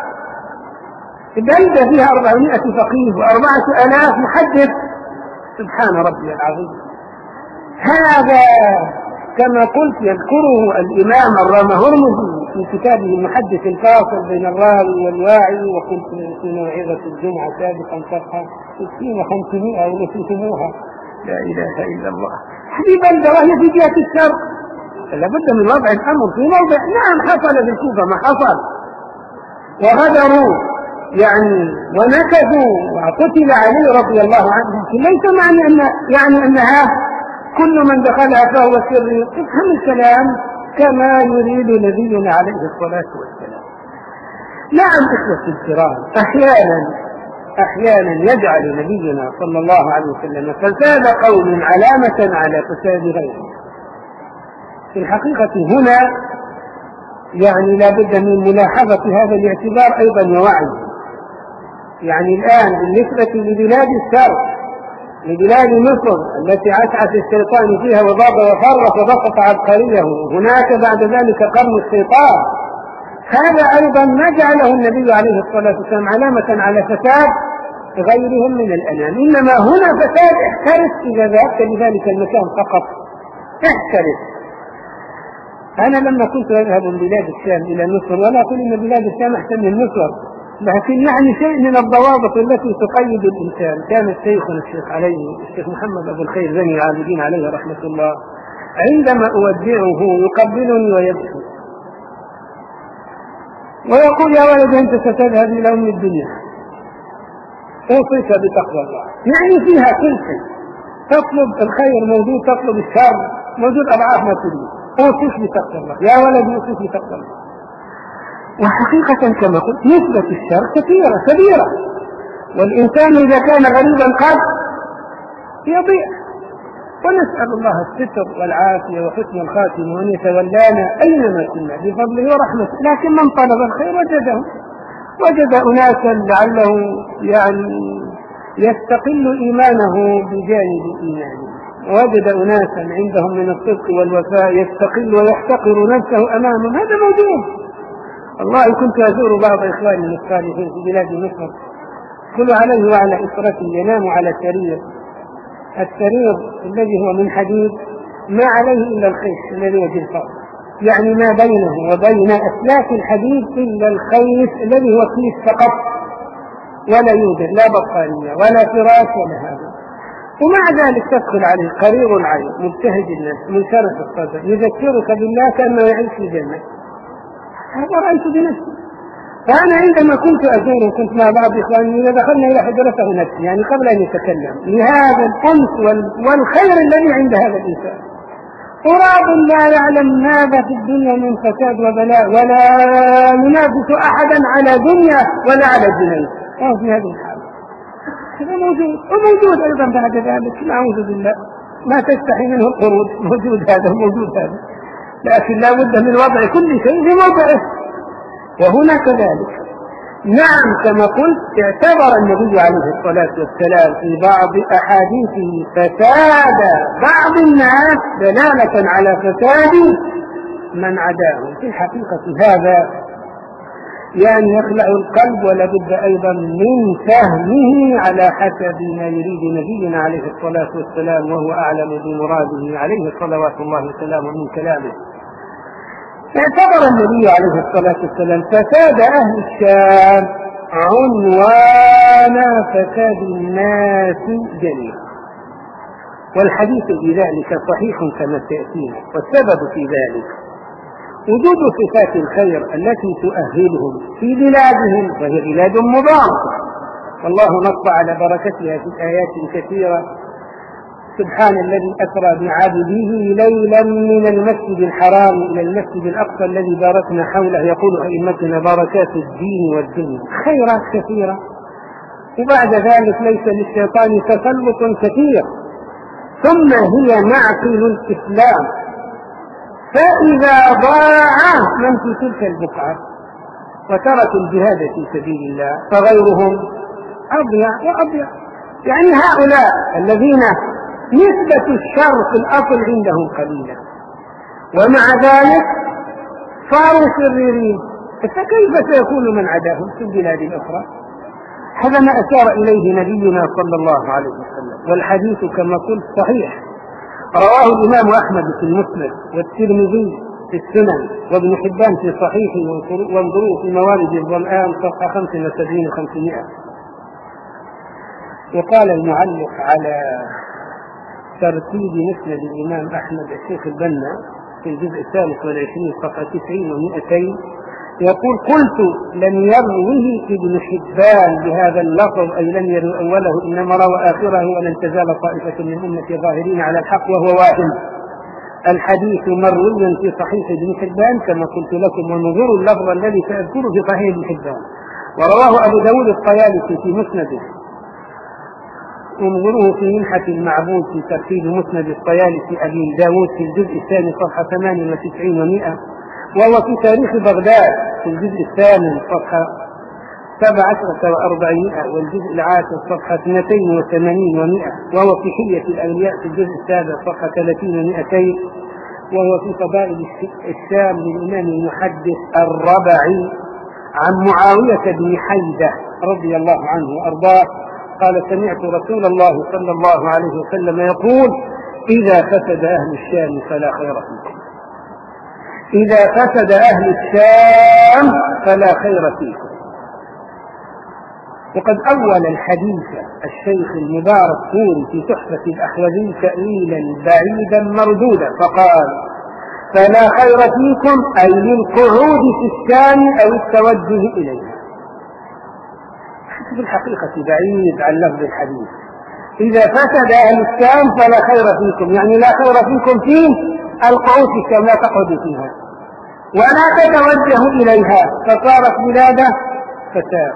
بلدة فيها أربعمائة فقيه وأربعة آلاف محدث. سبحان ربي العظيم. هذا كما قلت يذكره الإمام الرامهرمزي في كتابه المحدث الفاصل بين الراوي والواعي، وقلت في موعظة الجمعة سابقا صفحة ستين وخمسمائة ونسيتموها. لا إله إلا الله. هذه بلدة وهي في جهة الشرق، لابد من وضع الأمر في موضع. نعم حصل بالكوفة ما حصل، وغدروا يعني ونكثوا وقتل علي رضي الله عنه، ليس معنى أن يعني أنها كل من دخلها فهو سري. افهم الكلام كما يريد نبينا عليه الصلاة والسلام. نعم إخوة الكرام، أحيانا أحيانا يجعل نبينا صلى الله عليه وسلم فساد قوم علامة على فساد غيره. في الحقيقة هنا يعني لا بد من ملاحظة هذا الاعتبار أيضا ووعي. يعني الآن بالنسبة لبلاد الشرق، لبلاد مصر التي عسعس الشيطان فيها وضاب وفرط وبسط عبقريه، هناك بعد ذلك قرن الشيطان، هذا أيضا ما جعله النبي عليه الصلاة والسلام علامة على فساد غيرهم من الأنام، إنما هنا فساد احترس إذا ذهبت لذلك المكان فقط، احترس. أنا لما كنت أذهب من بلاد الشام إلى مصر، ولا أقول إن بلاد الشام أحسن من مصر، لكن يعني شيء من الضوابط التي تقيد الإنسان. كان الشيخ الشيخ عليه الشيخ محمد أبو الخير زين العابدين عليه رحمة الله عندما أودعه يقبلني ويبكي ويقول: يا ولد أنت ستذهب إلى أم الدنيا، أوصيك بتقوى الله. يعني فيها كل شيء، تطلب الخير موجود، تطلب الشر موجود، أضعاف ما تريد. أوصيك بتقوى الله يا ولد، أوصيك بتقوى الله. وحقيقة كما قلت نسبة الشر كثيرة كبيرة، والإنسان إذا كان غريبا قد يضيع. ونسأل الله الستر والعافية وحسن الخاتمة وأن يتولانا أينما كنا بفضله ورحمته. لكن من طلب الخير وجده، وجد أناسا لعله يعني يستقل إيمانه بجانب إيمانه، وجد أناسا عندهم من الصدق والوفاء يستقل ويحتقر نفسه أمامهم. هذا موجود. والله كنت أزور بعض إخواني الصالحين في بلاد مصر، كل عليه وعلى إسرته ينام على سرير، السرير الذي هو من حديد ما عليه إلا الخيش الذي هو جلفاء، يعني ما بينه وبين أسلاك الحديد إلا الخيش الذي هو كيس فقط، ولا يوجد لا بطانية ولا فراش ولا هذا. ومع ذلك تدخل عليه قرير العين مبتهج النفس منشرح الصدر يذكرك بالله كأنه يعيش في الجنة. هذا رأيت بنفسي. فأنا عندما كنت أزور كنت مع بعض إخواني إذا دخلنا إلى حجرته نفسي يعني قبل أن يتكلم لهذا الأنس والخير الذي عند هذا الإنسان. قراب لا يعلم ماذا في الدنيا من فساد وبلاء، ولا ينافس أحدا على دنيا ولا على جنيه. أو في هذه الحالة هذا موجود، وموجود أيضا بعد ذلك نعوذ بالله ما تستحي منه القرود، موجود هذا موجود هذا، لكن لا بد من وضع كل شيء في موضعه. وهنا كذلك. نعم كما قلت اعتبر النبي عليه الصلاة والسلام في بعض أحاديثه فساد بعض الناس دلالة على فساد من عداهم. في الحقيقة هذا يعني يخلع القلب، ولا بد أيضا من فهمه على حسب ما يريد نبينا عليه الصلاة والسلام، وهو أعلم بمراده عليه صلوات الله وسلامه من كلامه. اعتبر النبي عليه الصلاة والسلام فساد أهل الشام عنوان فساد الناس جميعا، والحديث بذلك صحيح كما سيأتينا. والسبب في ذلك وجود صفات الخير التي تؤهلهم في بلادهم، وهي بلاد مباركة والله نص على بركتها في آيات كثيرة. سبحان الذي أسرى بعبده ليلا من المسجد الحرام إلى المسجد الأقصى الذي باركنا حوله، يقول أئمتنا بركات الدين والدنيا، خيرات كثيرة. وبعد ذلك ليس للشيطان تسلط كثير. ثم هي معقل الإسلام، فإذا ضاع من في تلك البقعة وتركوا الجهاد في سبيل الله، فغيرهم أضيع وأضيع. يعني هؤلاء الذين نسبة الشر في الأصل عندهم قليلة ومع ذلك صاروا شريرين، فكيف سيكون من عداهم في البلاد الأخرى؟ هذا ما أشار إليه نبينا صلى الله عليه وسلم، والحديث كما قلت صحيح، رواه الإمام أحمد في المسند والترمذي في السنن وابن حبان في صحيحه، وانظروا في موارد الظمآن صفحة خمسة وسبعين وخمسمائة. وقال المعلق على ترتيب مسند الإمام أحمد الشيخ البنا في الجزء الثالث والعشرين صفحة تسعين ومئتين، يقول: قلت لم يروه ابن حبان بهذا اللفظ، أي لم يروي أوله إنما روى آخره، ولن تزال طائفة من أمة ظاهرين على الحق، وهو واهم. الحديث مروي في صحيح ابن حبان كما قلت لكم، ونظروا اللفظ الذي سأذكره في صحيح ابن حبان، ورواه أبو داود الطيالسي في مسنده، انظروه في منحة المعبود في ترتيب مسند الطيالسي أبي داود في الجزء الثاني صفحة ثمانية وتسعين ومئة، وهو في تاريخ بغداد في الجزء الثامن صفحة سبع عشرة وأربعمائة، والجزء العاشر صفحة اثنتين وثمانين ومئة، وهو في حلية الأولياء في الجزء السابع صفحة ثلاثين ومئتين، وهو في فضائل الشام للإمام المحدث الربعي عن معاوية بن حيدة رضي الله عنه وأرضاه قال: سمعت رسول الله صلى الله عليه وسلم يقول: إذا فسد أهل الشام فلا خير فيكم. إذا فسد أهل الشام فلا خير فيكم. وقد أول الحديث الشيخ المبارك فوري في تحفة الأحوذي تأويلا بعيدا مردودا، فقال: فلا خير فيكم أي للقعود في الشام أو التوجه إليها. في الحقيقة بعيد عن لفظ الحديث. إذا فسد أهل الشام فلا خير فيكم، يعني لا خير فيكم في القعود في الشام، لا تقعدوا فيها ولا تتوجهوا إليها، فصارت بلاده فساد.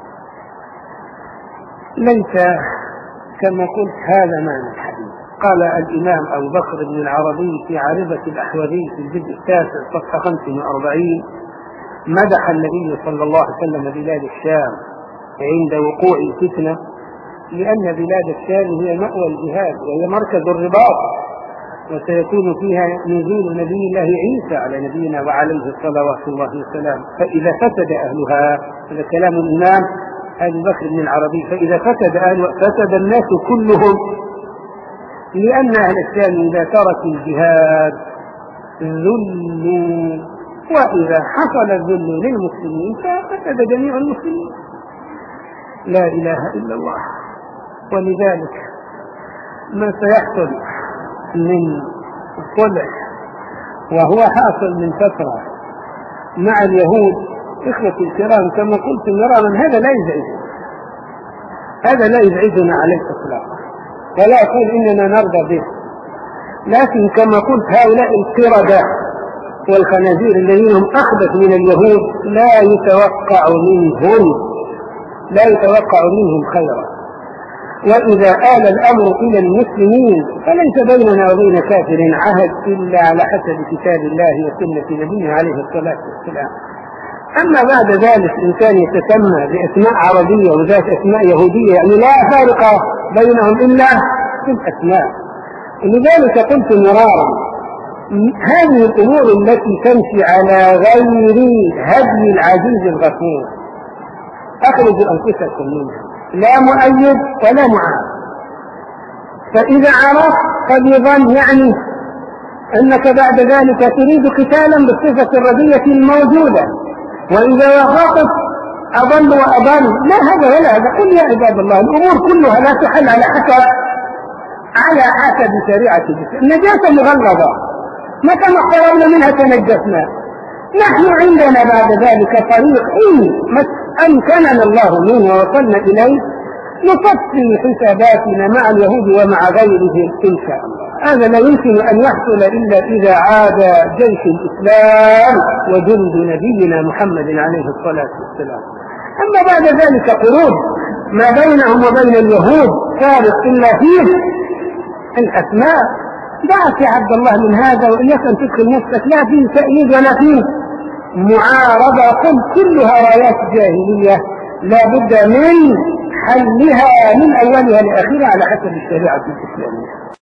ليس كما قلت هذا معنى الحديث. قال الإمام أبو بكر بن العربي في عارضة الأحوذي في الجزء التاسع صفحة خمسة وأربعين: مدح النبي صلى الله عليه وسلم بلاد الشام عند وقوع الفتنة، لأن بلاد الشام هي مأوى الجهاد وهي مركز الرباط، وسيكون فيها نزول نبي الله عيسى على نبينا وعليه صلوات الله وسلام. فإذا فسد أهلها، هذا كلام الإمام أبو بكر بن العربي، فإذا فسد أهلها فسد الناس كلهم، لأن أهل الشام إذا تركوا الجهاد ذلوا، وإذا حصل الذل للمسلمين ففسد جميع المسلمين. لا إله إلا الله. ولذلك ما سيحصل من صلح وهو حاصل من فترة مع اليهود، إخوتي الكرام كما قلت مرارا، هذا لا يزعجنا، هذا لا يزعجنا على الإطلاق، ولا أقول إننا نرضى به، لكن كما قلت هؤلاء القردة والخنازير الذين هم أخبث من اليهود لا يتوقع منهم لا يتوقع منهم خيرا. وإذا آل الأمر إلى المسلمين فليس بيننا وبين كافر عهد إلا على حسب كتاب الله وسنة نبيه عليه الصلاة والسلام. أما بعد ذلك إن كان يتسمى بأسماء عربية وذات أسماء يهودية، يعني لا فارق بينهم إلا في الأسماء. لذلك قلت مرارا: هذه الأمور التي تمشي على غير هدي العزيز الغفور أخرجوا أنفسكم منها، لا مؤيد ولا معارض. فإذا عرفت قد يظن يعني أنك بعد ذلك تريد قتالا بالصفة الردية الموجودة، وإذا وافقت أضل وأضل. لا هذا ولا هذا. قل يا عباد الله الأمور كلها لا تحل على حسب على حسب شريعة الإسلام. النجاسة مغلظة، متى ما اقتربنا منها تنجسنا. نحن عندنا بعد ذلك طريق إن أمكننا الله منه ووصلنا إليه نصفي حساباتنا مع اليهود ومع غيرهم إن شاء الله. هذا لا يمكن أن يحصل إلا إذا عاد جيش الإسلام وجند نبينا محمد عليه الصلاة والسلام. أما بعد ذلك قرون ما بينهم وبين اليهود فارق إلا فيه الأسماء. دعك يا عبد الله من هذا، وإياك أن تدخل نفسك لا فيه تأييد ولا فيه معارضة، قل كلها رايات جاهلية لا بد من حلها من أولها لآخرها على حسب الشريعة الإسلامية.